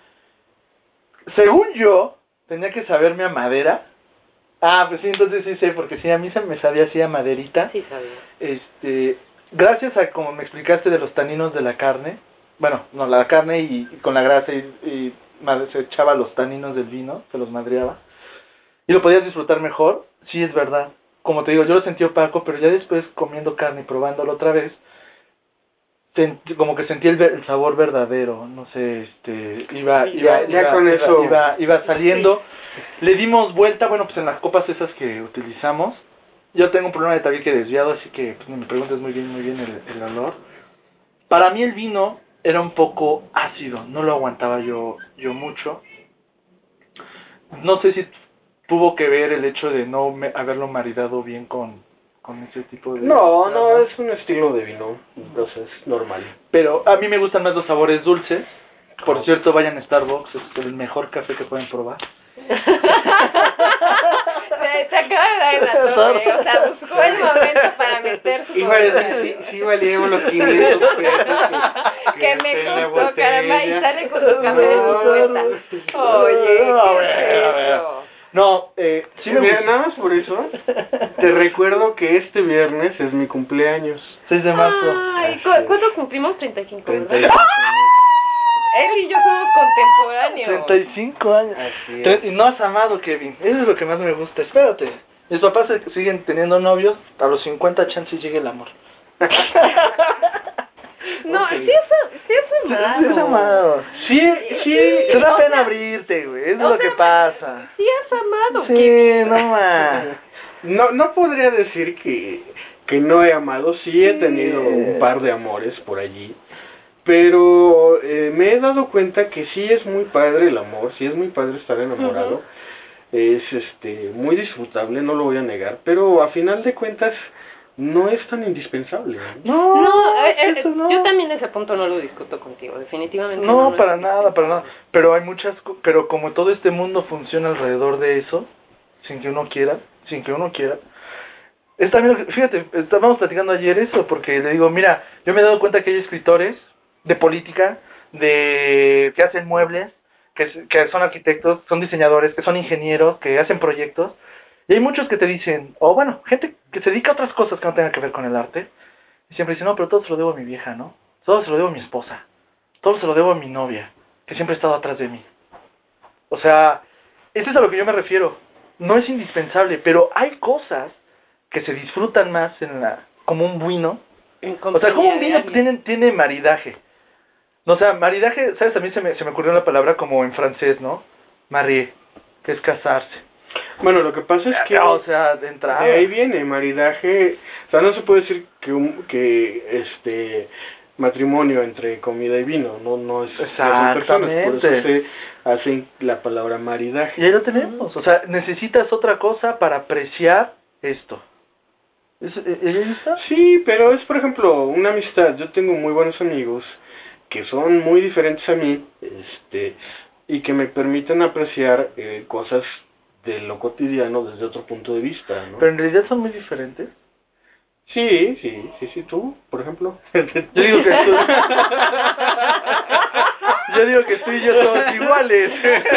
Según yo, tenía que saberme a madera. Ah, pues sí, entonces sí sé, porque sí, a mí se me sabía así a maderita. Sí, sabía. Este, gracias a como me explicaste de los taninos de la carne, bueno, no, la carne y, y con la grasa y, y madre- se echaba los taninos del vino, se los madreaba, y lo podías disfrutar mejor, sí es verdad. Como te digo, yo lo sentí opaco, pero ya después comiendo carne y probándolo otra vez, sentí- como que sentí el, ver- el sabor verdadero, no sé, este, iba, Sí, iba, ya- ya iba- con iba- eso. iba, iba saliendo, le dimos vuelta, bueno, pues en las copas esas que utilizamos. Yo tengo un problema de tabique desviado, así que pues, me preguntas muy bien, muy bien el, el olor. Para mí el vino era un poco ácido, no lo aguantaba yo, yo mucho. No sé si tuvo que ver el hecho de no me- haberlo maridado bien con, con ese tipo de... No, no, es un estilo de vino, entonces es normal. Pero a mí me gustan más los sabores dulces. Por cierto, vayan a Starbucks, es el mejor café que pueden probar. Se, se acaba de dar en la torre, o sea, buscó el momento para meter su Igual, comercial. sí, sí valieron los quinientos pesos que, Que me gasté en la costó, caramba, y botella. sale con su café de cincuenta. Oye, No, a ¿qué ver, es a ver. eso? No, eh, sí me Mira, gusta. nada más por eso, te recuerdo que este viernes es mi cumpleaños. seis de marzo. Ay, ¿cu- Así es. ¿cuándo cumplimos? treinta y cinco, treinta y ¿verdad? cinco años. Él y yo somos contemporáneos. treinta y cinco años. Así Tre- es. Y no has amado, Kevin. Eso es lo que más me gusta. Espérate. Mis papás se- siguen teniendo novios. A los cincuenta chances llegue el amor. No, Ok. sí es, sí es amado. Sí, es amado. Sí, sí. Te da o pena sea, abrirte, güey. Es o lo que sea, pasa. Sí es amado. Sí, no más. No, no podría decir que, que no he amado, sí he tenido un par de amores por allí, pero eh, me he dado cuenta que sí es muy padre el amor, sí es muy padre estar enamorado, Ujú. es este muy disfrutable, no lo voy a negar, pero a final de cuentas no es tan indispensable. No, No, eh, eh, eso no. yo también ese punto no lo discuto contigo, definitivamente. No, lo para es nada, para nada. indispensable. Pero hay muchas, co- pero como todo este mundo funciona alrededor de eso, sin que uno quiera, sin que uno quiera. Es también, lo que- fíjate, estábamos platicando ayer eso, porque le digo, mira, yo me he dado cuenta que hay escritores de política, de que hacen muebles, que, s- que son arquitectos, son diseñadores, que son ingenieros, que hacen proyectos, y hay muchos que te dicen, o bueno, gente que se dedica a otras cosas que no tengan que ver con el arte, y siempre dicen, no, pero todo se lo debo a mi vieja, ¿no? Todo se lo debo a mi esposa, todo se lo debo a mi novia, que siempre ha estado atrás de mí. O sea, eso es a lo que yo me refiero. No es indispensable, pero hay cosas que se disfrutan más en la como un vino. En O sea, como un compañía de vino alguien. tiene, tiene maridaje. No, o sea, maridaje, ¿sabes? También se me, se me ocurrió la palabra como en francés, ¿no? Marié, que es casarse. Bueno, lo que pasa es que O sea, de entrada. de ahí viene maridaje, o sea, no se puede decir que un, que este matrimonio entre comida y vino, no no es no son personas, por eso Exactamente. se hace la palabra maridaje. Y ahí lo tenemos. O sea, necesitas otra cosa para apreciar esto. ¿Es, eh, ¿Ahí está? Sí, pero es por ejemplo una amistad. Yo tengo muy buenos amigos que son muy diferentes a mí, este, y que me permiten apreciar eh, cosas de lo cotidiano desde otro punto de vista, ¿no? Pero en realidad son muy diferentes. Sí, sí, sí, sí, tú, por ejemplo. Yo digo que tú... Yo digo que tú y yo somos iguales.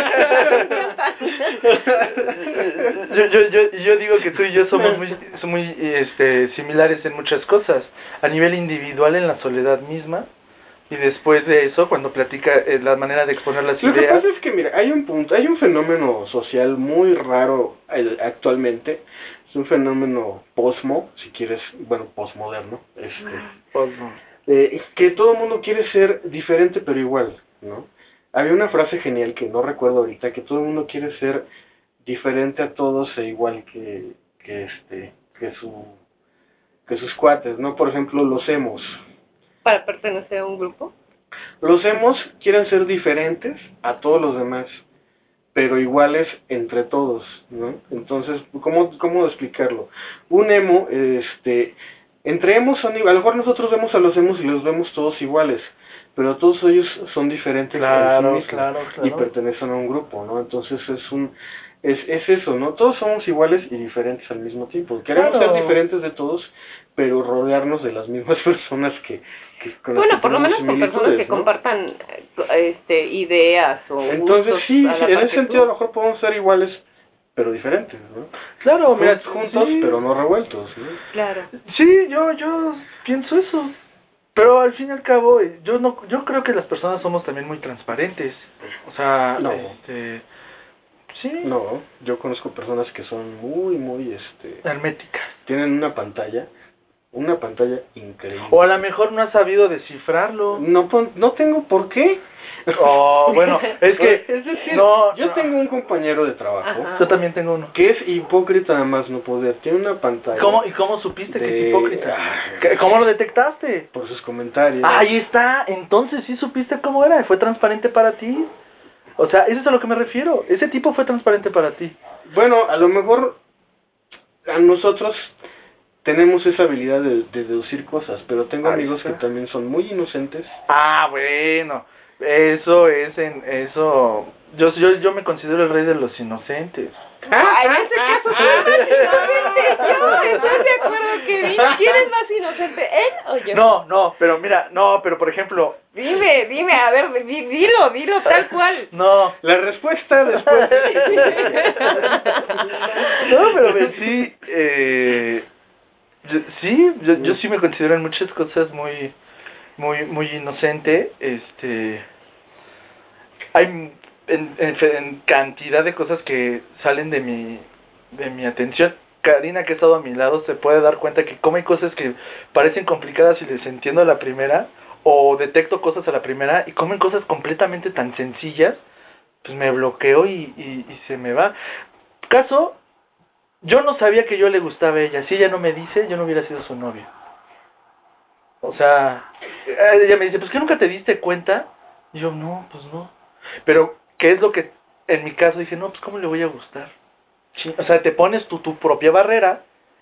yo, yo, yo, yo digo que tú y yo somos muy, somos muy este, similares en muchas cosas. A nivel individual, en la soledad misma. Y después de eso, cuando platica eh, la manera de exponer las Lo que ideas. pasa es que, mira, hay un punto, hay un fenómeno social muy raro eh, actualmente. Es un fenómeno posmo, si quieres, bueno, posmoderno, este, Pues, no. eh, que todo el mundo quiere ser diferente pero igual, ¿no? Había una frase genial que no recuerdo ahorita, que todo el mundo quiere ser diferente a todos e igual que, que este, que su, que sus cuates, ¿no? Por ejemplo, los emos. Para pertenecer a un grupo. Los emos quieren ser diferentes a todos los demás, pero iguales entre todos, ¿no? Entonces, ¿cómo, cómo explicarlo? Un emo, este, entre emos son, a lo mejor nosotros vemos a los emos y los vemos todos iguales, pero todos ellos son diferentes en sí Claro, mismos claro, y claro. pertenecen a un grupo, ¿no? Entonces es un, es, es eso, ¿no? Todos somos iguales y diferentes al mismo tiempo. Queremos Claro. ser diferentes de todos, pero rodearnos de las mismas personas que, que con las Bueno, que por lo tenemos menos con personas que similitudes, ¿no? compartan eh, este ideas o Entonces gustos sí, a la en par ese que sentido a tú. lo mejor podemos ser iguales, pero diferentes, ¿no? Claro, mira, Juntos, juntos, sí. pero no revueltos, ¿no? Claro. Sí, yo, yo pienso eso. Pero al fin y al cabo, eh, yo no, yo creo que las personas somos también muy transparentes. O sea, No. este, sí, No, yo conozco personas que son muy, muy, este, herméticas. tienen una pantalla, una pantalla increíble. O a lo mejor no has sabido descifrarlo. No, pon- no tengo por qué. O bueno, es que es decir, no, yo no. tengo un compañero de trabajo Ajá. Yo también tengo uno. que es hipócrita a más no poder. Tiene una pantalla ¿Cómo, ¿Y cómo supiste que de- es hipócrita? Ay. ¿Qué- ¿Cómo lo detectaste? por sus comentarios. Ahí está, entonces sí supiste cómo era, fue transparente para ti. O sea, eso es a lo que me refiero. Ese tipo fue transparente para ti. Bueno, a lo mejor a nosotros tenemos esa habilidad de, de deducir cosas, pero tengo Ahí amigos está. que también son muy inocentes. Ah, bueno, eso es en eso. Yo yo yo me considero el rey de los inocentes. Ah, en ese caso soy más inocente yo. ¿Estás de acuerdo, Kevin? ¿Quién es más inocente, él o yo? No, no, pero mira, no, pero por ejemplo, Dime, dime, a ver, di- dilo, dilo tal cual. no. La respuesta después de... No, pero ve, sí, eh, yo- sí, yo, yo sí me considero en muchas cosas muy, muy, muy inocente. Este, hay en, en, en cantidad de cosas que salen de mi, de mi atención. Karina, que ha estado a mi lado, se puede dar cuenta que como hay cosas que parecen complicadas y les entiendo a la primera, o detecto cosas a la primera, y comen cosas completamente tan sencillas, pues me bloqueo y, y, y se me va. Caso, yo no sabía que yo le gustaba a ella. Si ella no me dice, yo no hubiera sido su novio. O sea, ella me dice, pues que nunca te diste cuenta. Y yo, no, pues no. Pero, ¿qué es lo que en mi caso dije? No, pues ¿cómo le voy a gustar? Sí, o sea, te pones tu, tu propia barrera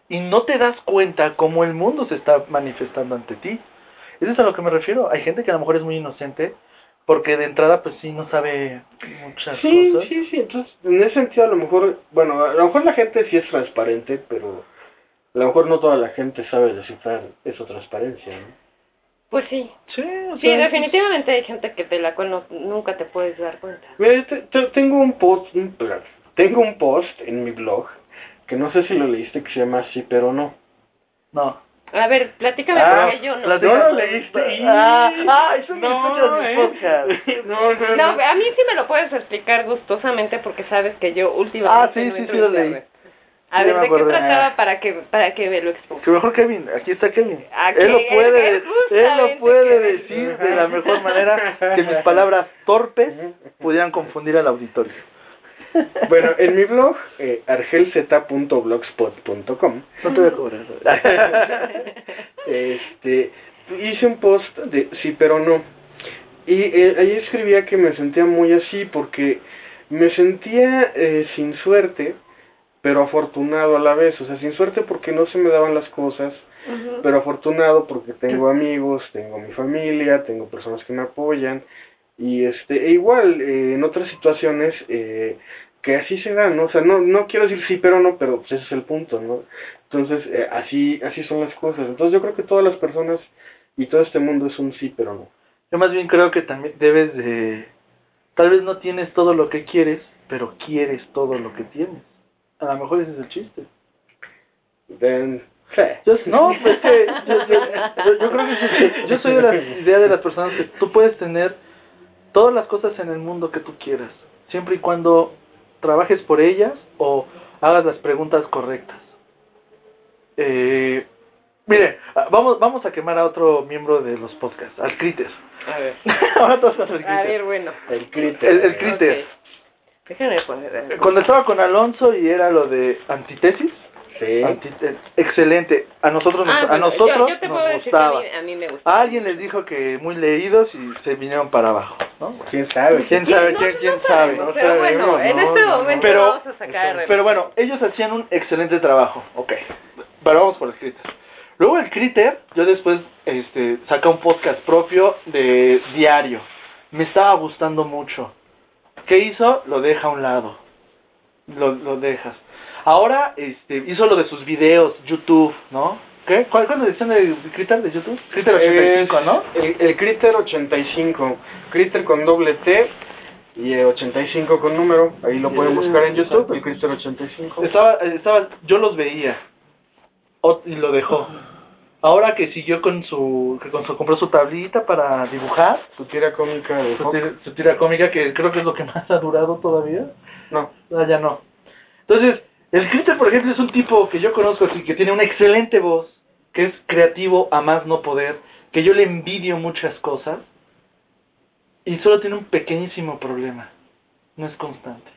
y no te das cuenta cómo el mundo se está manifestando ante ti. Eso es a lo que me refiero. Hay gente que a lo mejor es muy inocente, porque de entrada pues sí no sabe muchas sí, cosas. Sí, sí, entonces en ese sentido a lo mejor, bueno, a lo mejor la gente sí es transparente, pero a lo mejor no toda la gente sabe descifrar esa transparencia, ¿no? Pues sí. Sí, o Sí, sea, definitivamente hay gente que de la cual no, nunca te puedes dar cuenta. Mira, te- te- tengo un post, un, tengo un post en mi blog, que no sé si lo leíste, que se llama Sí pero no. No. A ver, platícame Ah, porque yo no. platica- ¿No lo leíste? Y- Ah, ah, eso me no, escuchas mi eh. podcast. No, no, No, no. a mí sí me lo puedes explicar gustosamente porque sabes que yo últimamente Ah, sí, no sí, entro sí en lo leí. internet. A Sí, ver, me ¿de qué acordé. trataba para que para que me lo Que exponga? mejor Kevin, aquí está Kevin. Aquí, él lo puede, él- él él lo justamente puede Kevin. decir de la mejor manera que mis palabras torpes pudieran confundir al auditorio. Bueno, en mi blog, eh, argelz punto blogspot punto com, No te voy a cobrar. este, hice un post de sí pero no. Y eh, ahí escribía que me sentía muy así porque me sentía eh, sin suerte, pero afortunado a la vez. O sea, sin suerte porque no se me daban las cosas, Ujú. pero afortunado porque tengo amigos, tengo mi familia, tengo personas que me apoyan. Y este, e igual, eh, en otras situaciones, eh, que así se dan, ¿no? O sea, no, no quiero decir sí pero no, pero pues ese es el punto, ¿no? Entonces, eh, así, así son las cosas. Entonces yo creo que todas las personas y todo este mundo es un sí pero no. Yo más bien creo que también debes de... Tal vez no tienes todo lo que quieres, pero quieres todo lo que tienes. A lo mejor ese es el chiste. Then, sí. Yo, no, pues que yo, yo, yo, yo creo que sí, yo soy de la idea de las personas que tú puedes tener todas las cosas en el mundo que tú quieras, siempre y cuando trabajes por ellas o hagas las preguntas correctas. Eh, mire, vamos vamos a quemar a otro miembro de los podcasts, al Critter. A ver. Ahora todos con el A ver, Critter. bueno. El critter. El, el Critter. Ok. Déjame poner. Cuando estaba con Alonso y era lo de antítesis, Sí. Antite- excelente. A nosotros nos, Ah, a bueno, nosotros yo, yo te nos puedo decir que a gustaba. mí, a mí me gusta. A alguien les dijo que muy leídos y se vinieron para abajo, ¿no? ¿Quién sabe? ¿Quién sabe? No, ¿Quién, no quién sabemos, sabe? No pero bueno, sabemos, en no, este no, momento pero- vamos a sacar. Pero bueno, ellos hacían un excelente trabajo. Ok, pero vamos por el Critter. Luego el Critter, yo después este, saca un podcast propio de diario. Me estaba gustando mucho. ¿Qué hizo? Lo deja a un lado. Lo, lo dejas. Ahora este, hizo lo de sus videos, YouTube, ¿no? ¿Qué? ¿Cuál es la edición de Critter de YouTube? Critter ochenta y cinco, ¿no? El, el Critter ochenta y cinco. Critter con doble T y eh, ochenta y cinco con número. Ahí lo pueden buscar en YouTube, el Critter ochenta y cinco. Estaba, estaba, yo los veía o- y lo dejó. Ahora que siguió con su, que con su, compró su tablita para dibujar, Su tira cómica de su Fox. tira, su tira cómica, que creo que es lo que más ha durado todavía. No. Ah, ya no. Entonces, el Critter, por ejemplo, es un tipo que yo conozco así, que tiene una excelente voz, que es creativo a más no poder, que yo le envidio muchas cosas, y solo tiene un pequeñísimo problema. No es constante.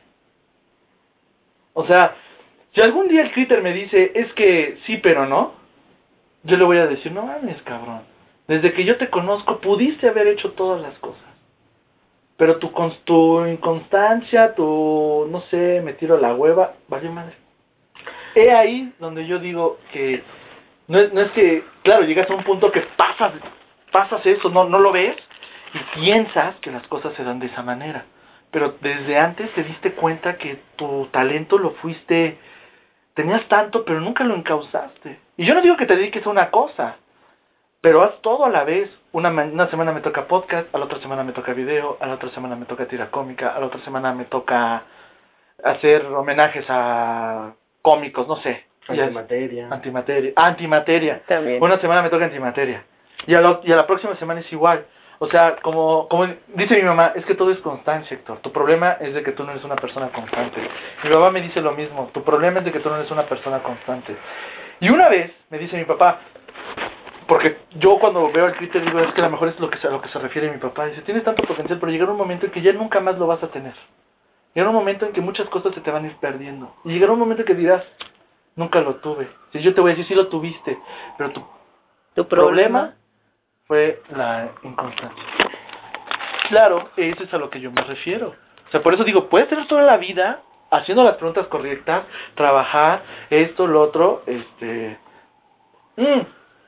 O sea, si algún día el Critter me dice, es que sí, pero no, yo le voy a decir, no mames, cabrón. Desde que yo te conozco, pudiste haber hecho todas las cosas. Pero tu, cons- tu inconstancia, tu, no sé, me tiro la hueva, vale madre. He ahí donde yo digo que no es, no es que, claro, llegas a un punto que pasas, pasas eso, no, no lo ves y piensas que las cosas se dan de esa manera. Pero desde antes te diste cuenta que tu talento lo fuiste, tenías tanto, pero nunca lo encauzaste. Y yo no digo que te dediques a una cosa, pero haz todo a la vez. Una, ma- una semana me toca podcast, a la otra semana me toca video, a la otra semana me toca tira cómica, a la otra semana me toca hacer homenajes a cómicos, no sé. Y es- Antimateria. Antimateria. Antimateria. También. Una semana me toca antimateria. Y a, la, y a la próxima semana es igual. O sea, como, como dice mi mamá, es que todo es constancia, Héctor. Tu problema es de que tú no eres una persona constante. Mi papá me dice lo mismo. Tu problema es de que tú no eres una persona constante. Y una vez me dice mi papá, porque yo cuando veo al Critter digo, es que a lo mejor es lo que se, a lo que se refiere mi papá. Dice, tienes tanto potencial, pero llegará un momento en que ya nunca más lo vas a tener. Llegará un momento en que muchas cosas se te van a ir perdiendo. Y llegará un momento en que dirás, nunca lo tuve. Si yo te voy a decir, sí lo tuviste, pero tu Tu problema fue la inconstancia. Claro, eso es a lo que yo me refiero. O sea, por eso digo, puedes tener toda la vida haciendo las preguntas correctas, trabajar, esto, lo otro, este... Mm.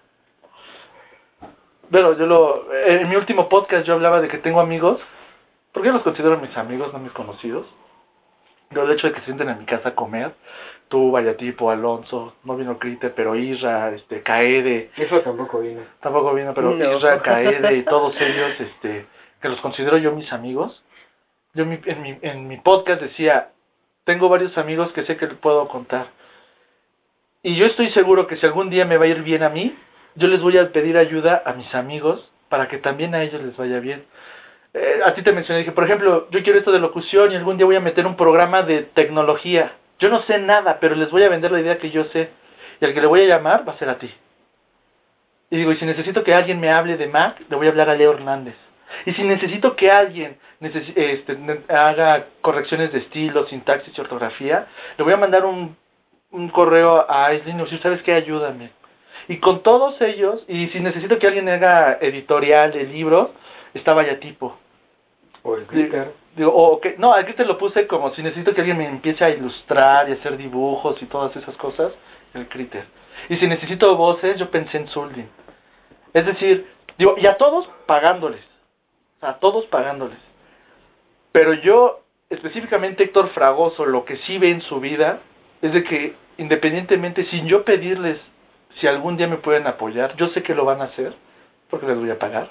Bueno, yo lo... En mi último podcast yo hablaba de que tengo amigos, porque yo los considero mis amigos, no mis conocidos. Yo el hecho de que se sienten en mi casa a comer, tú, Vallatipo, Alonso, no vino Crite, pero Isra, este, Kaede... Eso tampoco vino. Tampoco vino, pero No. Isra, Kaede y todos ellos, este, que los considero yo mis amigos. Yo mi, en, mi, en mi podcast decía, tengo varios amigos que sé que les puedo contar. Y yo estoy seguro que si algún día me va a ir bien a mí, yo les voy a pedir ayuda a mis amigos para que también a ellos les vaya bien. Eh, a ti te mencioné, dije, por ejemplo, yo quiero esto de locución y algún día voy a meter un programa de tecnología. Yo no sé nada, pero les voy a vender la idea que yo sé. Y al que le voy a llamar va a ser a ti. Y digo, y si necesito que alguien me hable de Mac, le voy a hablar a Leo Hernández. Y si necesito que alguien necesi- este, haga correcciones de estilo, sintaxis y ortografía, le voy a mandar un, un correo a Aislinn y decir, ¿sabes qué? Ayúdame. Y con todos ellos, y si necesito que alguien haga editorial de libros, está Vallatipo. O el Critter. Digo, o que, no, al Critter lo puse como si necesito que alguien me empiece a ilustrar y hacer dibujos y todas esas cosas, el Critter. Y si necesito voces, yo pensé en Zuldin. Es decir, digo, y a todos pagándoles. A todos pagándoles. Pero yo, específicamente Héctor Fragoso, lo que sí ve en su vida es de que, independientemente, sin yo pedirles si algún día me pueden apoyar, yo sé que lo van a hacer, porque les voy a pagar.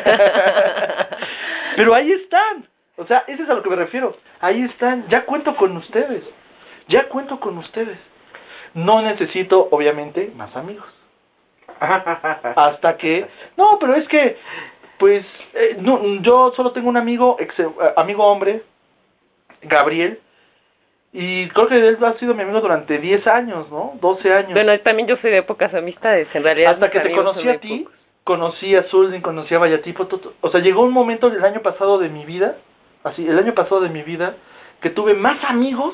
Pero ahí están. O sea, eso es a lo que me refiero. Ahí están. Ya cuento con ustedes. Ya cuento con ustedes. No necesito, obviamente, más amigos. Hasta que... No, pero es que... Pues eh, no, yo solo tengo un amigo, ex, eh, amigo hombre, Gabriel, y creo que él ha sido mi amigo durante diez años, ¿no? doce años. Bueno, también yo soy de pocas amistades, en realidad. Hasta que te conocí a ti, pocos. Conocí a Zuldin, conocí a Vallatipo, todo, o sea, llegó un momento el año pasado de mi vida, así, el año pasado de mi vida, que tuve más amigos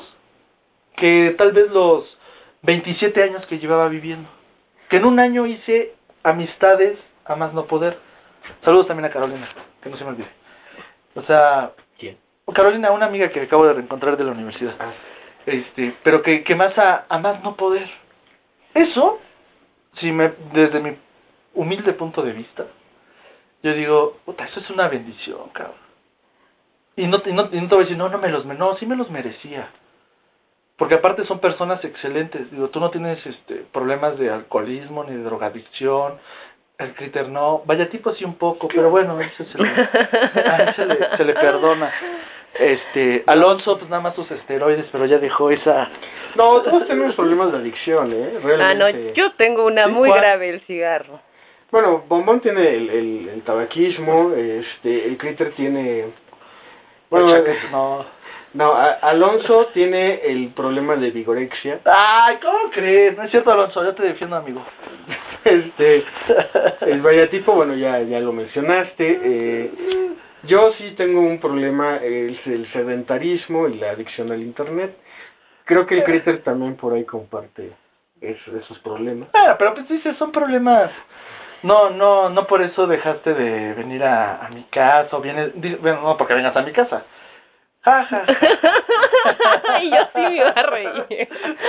que tal vez los veintisiete años que llevaba viviendo. Que en un año hice amistades a más no poder. Saludos también a Carolina, que no se me olvide. O sea... ¿Quién? Carolina, una amiga que acabo de reencontrar de la universidad. Ah. Este, pero que, que más a, a más no poder. Eso, si me, desde mi humilde punto de vista, yo digo, puta, eso es una bendición, cabrón. Y no, y no, y no te voy a decir, no, no me los... No, sí me los merecía. Porque aparte son personas excelentes. Digo, tú no tienes este problemas de alcoholismo ni de drogadicción. El Critter no, Vallatipo sí un poco, pero bueno, ese se le, a ese le, se le perdona. Este, Alonso, pues nada más sus esteroides, pero ya dejó esa... No, todos tenemos problemas de adicción, ¿eh? Realmente. Ah, no, yo tengo una ¿Sí? muy ¿Cuál? grave, el cigarro. Bueno, Bombón tiene el, el, el tabaquismo, este, el Critter tiene... Bueno, Chaqueta, no. No, a, Alonso tiene el problema de vigorexia. Ay, ¿cómo crees? No es cierto, Alonso, yo te defiendo, amigo. Este, el Vallatipo, bueno, ya, ya lo mencionaste. Eh, yo sí tengo un problema, el, el sedentarismo y la adicción al internet. Creo que el Critter también por ahí comparte esos, esos problemas. Ah, pero pues dices, son problemas. No, no, no por eso dejaste de venir a, a mi casa, o vienes, bueno, no porque vengas a mi casa. Ja, ja, ja. Y yo sí me iba a reír.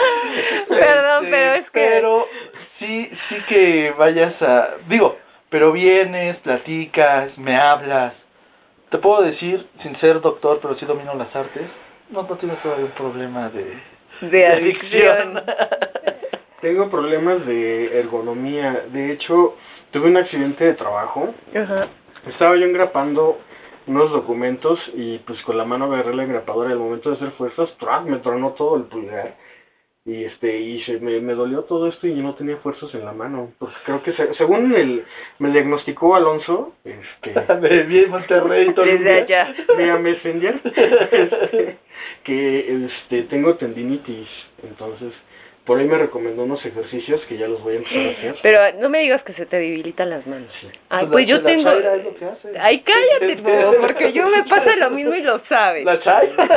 Perdón, Este, pero es que... Pero sí, sí que vayas a... Digo, pero vienes, platicas, me hablas. Te puedo decir, sin ser doctor, pero sí domino las artes, no, no tienes todavía un problema de... De adicción. Tengo problemas de ergonomía. De hecho, tuve un accidente de trabajo. Ajá. Estaba yo engrapando unos documentos y pues con la mano agarré la engrapadora y al momento de hacer fuerzas, ¡truc! Me tronó todo el pulgar y este y se me, me dolió todo esto y yo no tenía fuerzas en la mano. Pues creo que se, según el me diagnosticó Alonso, este de bien Monterrey, todo el Desde día. allá. vía Messenger, este, que este tengo tendinitis, entonces por ahí me recomendó unos ejercicios que ya los voy a empezar a hacer. Pero no me digas que se te debilitan las manos. Sí. Ay, Pues pues la- yo la tengo... chaira es lo que hace. Ay, cállate, Bobo, porque yo me pasa lo mismo y lo sabes. La chai. La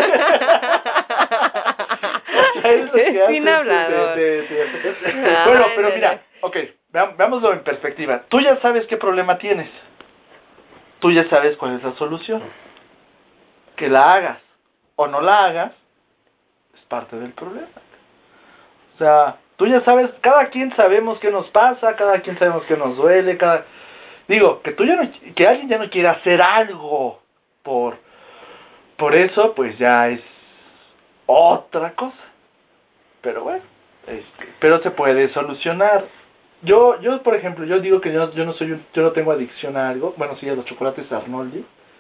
chai es lo que hace, Sin hablador. de- de- de- Ah, Bueno, bueno, pero mira, ya. ok, veam- veámoslo en perspectiva. Tú ya sabes qué problema tienes. Tú ya sabes cuál es la solución. Que la hagas o no la hagas, es parte del problema. O sea, tú ya sabes, cada quien sabemos qué nos pasa, cada quien sabemos qué nos duele, cada... Digo, que tú ya no, que alguien ya no quiera hacer algo por, por eso, pues ya es otra cosa. Pero bueno, este, pero se puede solucionar. Yo, yo por ejemplo, yo digo que yo, yo no soy, un, yo no tengo adicción a algo. Bueno, sí, a los chocolates Arnoldi.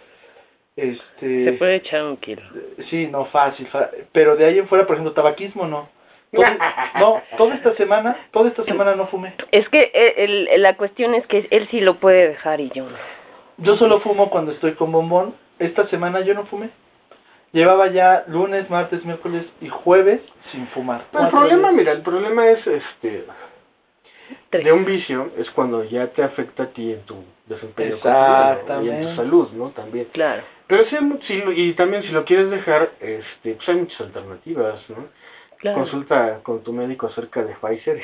Este, Se puede echar un kilo. Sí, no fácil, fa- pero de ahí en fuera, por ejemplo, tabaquismo no. Todo- no, toda esta semana, toda esta semana no fumé. Es que el, el- la cuestión es que él sí lo puede dejar y yo no. Yo solo fumo cuando estoy con bombón. Esta semana yo no fumé. Llevaba ya lunes, martes, miércoles y jueves sin fumar. El Cuatro problema, días. mira, el problema es este Tres. de un vicio es cuando ya te afecta a ti en tu desempeño cotidiano y en Exactamente. tu salud, ¿no? También. Claro. Pero sí, si lo- y también si lo quieres dejar, este, pues hay muchas alternativas, ¿no? Claro. Consulta con tu médico acerca de Pfizer.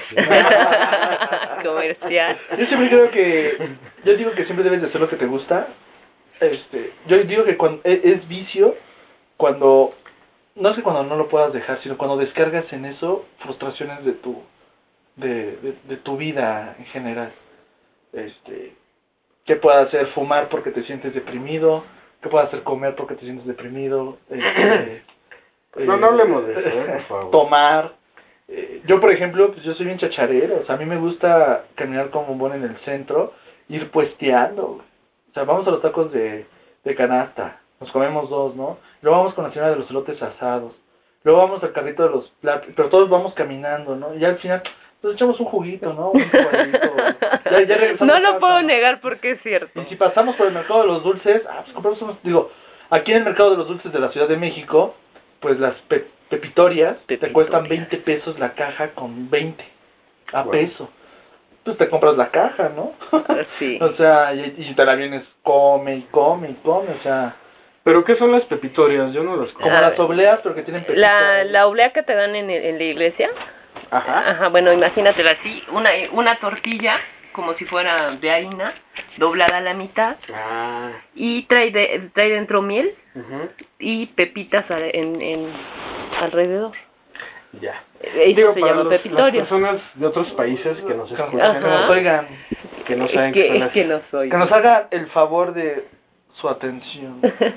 Comercial. Yo siempre creo que, yo digo que siempre debes de hacer lo que te gusta. Este, yo digo que cuando es, es vicio cuando, no es que cuando no lo puedas dejar, sino cuando descargas en eso frustraciones de tu, de, de, de tu vida en general. Este, ¿qué puede hacer fumar porque te sientes deprimido? ¿Qué puede hacer comer porque te sientes deprimido? Este, No, no hablemos de eso, ¿eh? Por favor. Tomar. Eh, yo, por ejemplo, pues yo soy bien chacharero. O sea, a mí me gusta caminar con bombón en el centro, ir puesteando. O sea, vamos a los tacos de, de canasta, nos comemos dos, ¿no? Luego vamos con la señora de los elotes asados. Luego vamos al carrito de los platos, pero todos vamos caminando, ¿no? Y ya al final, pues echamos un juguito, ¿no? Un licuadito. Ya, ya regresamos No a lo casa, puedo ¿no? negar porque es cierto. Y si pasamos por el mercado de los dulces, ah, pues compramos unos, digo, aquí en el mercado de los dulces de la Ciudad de México, pues las pe pepitorias te Pepitorias. cuestan veinte pesos la caja con veinte a Wow. peso. Pues te compras la caja, ¿no? Sí. O sea, y, y si te la vienes, come y come y come, o sea, ¿Pero qué son las pepitorias? Yo no las como conozco. A las ver. obleas, pero que tienen pepitas. La, la oblea que te dan en, el- en la iglesia. Ajá. Ajá, bueno, imagínatela así, una, una tortilla como si fuera de harina, doblada a la mitad, Ah. y trae, de, trae dentro miel Ujú. y pepitas a- en, en alrededor. Ya. Eso Digo, se para llama los- las pepitoria. personas de otros países que nos Que, escuchan, que nos oigan, que no Es saben que, qué son es las... que no soy. que nos hagan el favor de su atención.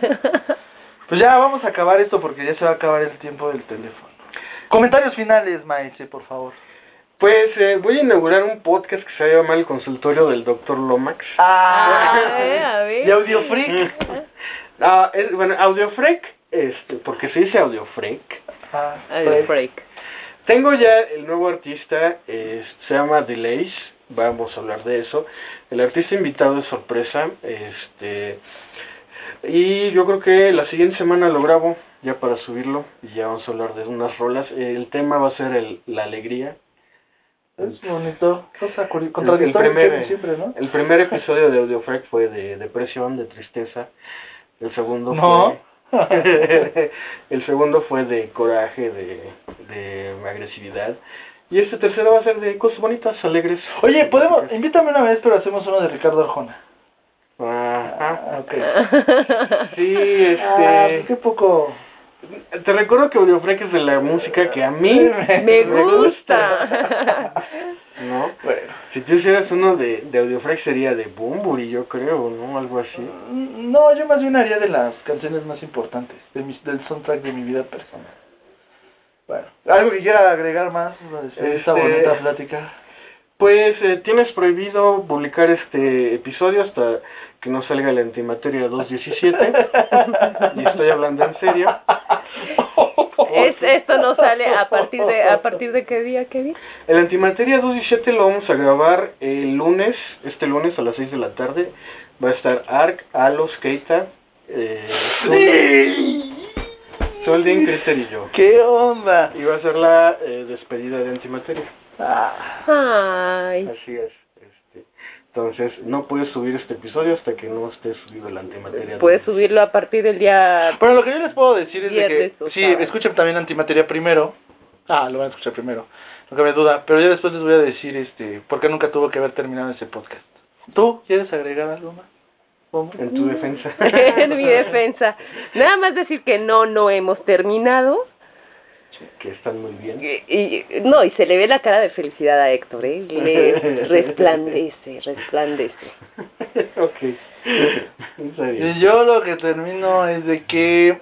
Pues ya vamos a acabar esto porque ya se va a acabar el tiempo del teléfono. Comentarios finales, maese, por favor. Pues eh, voy a inaugurar un podcast que se llama El Consultorio del Doctor Lomax. Ah, a ver, a ver. Y Audio Freak. Ah, es, bueno, Audiofreak, este, porque se dice Audiofreak. Ah, Audio pues, break. Tengo ya el nuevo artista, eh, se llama Delays, vamos a hablar de eso. El artista invitado es sorpresa, este, y yo creo que la siguiente semana lo grabo ya para subirlo y ya vamos a hablar de unas rolas. El tema va a ser el, la alegría. es bonito, cosa curi- El, el contradictoria primer, que siempre, ¿no? el primer episodio de Audiofreak fue de depresión, de tristeza. El segundo No. fue el segundo fue de coraje, de, de agresividad. Y este tercero va a ser de cosas bonitas, alegres. Oye, podemos, invítame una vez, pero hacemos uno de Ricardo Arjona. Ajá. Ah, ok. Sí, este... Ah, qué poco. Te recuerdo que Audiofreak es de la música que a mí Me gusta. ¿no? Bueno. Si tú hicieras uno de, de Audiofreak sería de Bumburi, yo creo, ¿no? Algo así. No, yo más bien haría de las canciones más importantes, de mis, del soundtrack de mi vida personal. Bueno, ¿algo que quiera agregar más de esta Este- bonita plática? Pues eh, tienes prohibido publicar este episodio hasta que no salga la antimateria dos diecisiete. Y estoy hablando en serio. Es, esto no sale a partir de a partir de qué día, qué día. El antimateria dos diecisiete lo vamos a grabar el lunes, este lunes a las seis de la tarde. Va a estar Ark, Alos, Keita, eh, ¡Sí! Soldin, Critter y yo. ¿Qué onda? Y va a ser la eh, despedida de antimateria. Ah, Ay. Así es. Este, entonces, no puedes subir este episodio hasta que no esté subido el antimateria. Puedes subirlo a partir del día. pero lo que yo les puedo decir es de Viernes que o sí, sábado. escuchen también Antimateria primero. Ah, lo van a escuchar primero. No cabe duda, pero yo después les voy a decir este, por qué nunca tuvo que haber terminado ese podcast. ¿Tú quieres agregar algo más? ¿Cómo? En tu defensa. En mi defensa. Nada más decir que no, no hemos terminado. que están muy bien. Y, y- no, y se le ve la cara de felicidad a Héctor, ¿eh? Le resplandece, resplandece. Ok. Está bien. Y yo lo que termino es de que,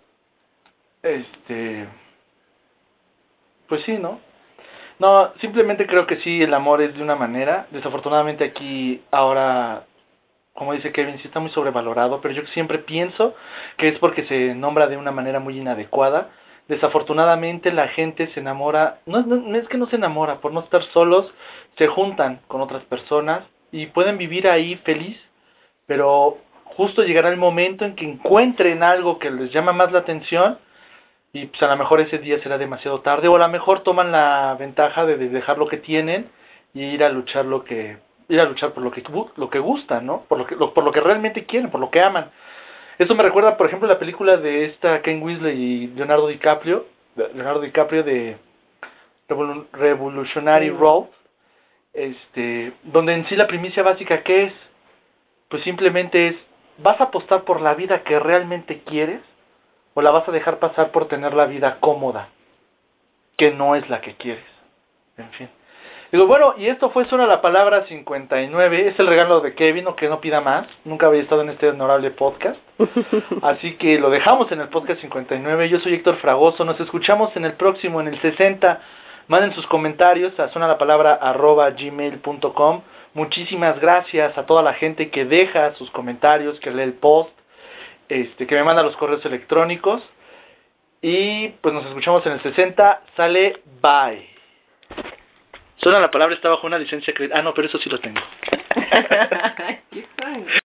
este, pues sí, ¿no? No, simplemente creo que sí, el amor es de una manera. Desafortunadamente aquí ahora, como dice Kevin, sí está muy sobrevalorado, pero yo siempre pienso que es porque se nombra de una manera muy inadecuada. Desafortunadamente la gente se enamora, no, no, no es que no se enamora, por no estar solos, se juntan con otras personas y pueden vivir ahí feliz, pero justo llegará el momento en que encuentren algo que les llama más la atención y pues a lo mejor ese día será demasiado tarde, o a lo mejor toman la ventaja de, de dejar lo que tienen y ir a luchar lo que ir a luchar por lo que gu- lo que gustan, ¿no? Por lo que lo, por lo que realmente quieren, por lo que aman. Eso me recuerda, por ejemplo, la película de esta Ken Weasley y Leonardo DiCaprio, de- Leonardo DiCaprio de Revolu- Revolutionary Sí. Road, este, donde en sí la primicia básica ¿qué es? Pues simplemente es, ¿vas a apostar por la vida que realmente quieres o la vas a dejar pasar por tener la vida cómoda, que no es la que quieres? En fin. Digo, bueno, y esto fue solo la palabra cincuenta y nueve, es el regalo de Kevin, o que no pida más, nunca había estado en este honorable podcast, así que lo dejamos en el podcast cincuenta y nueve, yo soy Héctor Fragoso, nos escuchamos en el próximo, en el sesenta, manden sus comentarios a zona la palabra arroba gmail punto com, muchísimas gracias a toda la gente que deja sus comentarios, que lee el post, este, que me manda los correos electrónicos, y pues nos escuchamos en el sesenta, sale, bye. Suena la palabra, está bajo una licencia cre- ah no, pero eso sí lo tengo. Qué fun.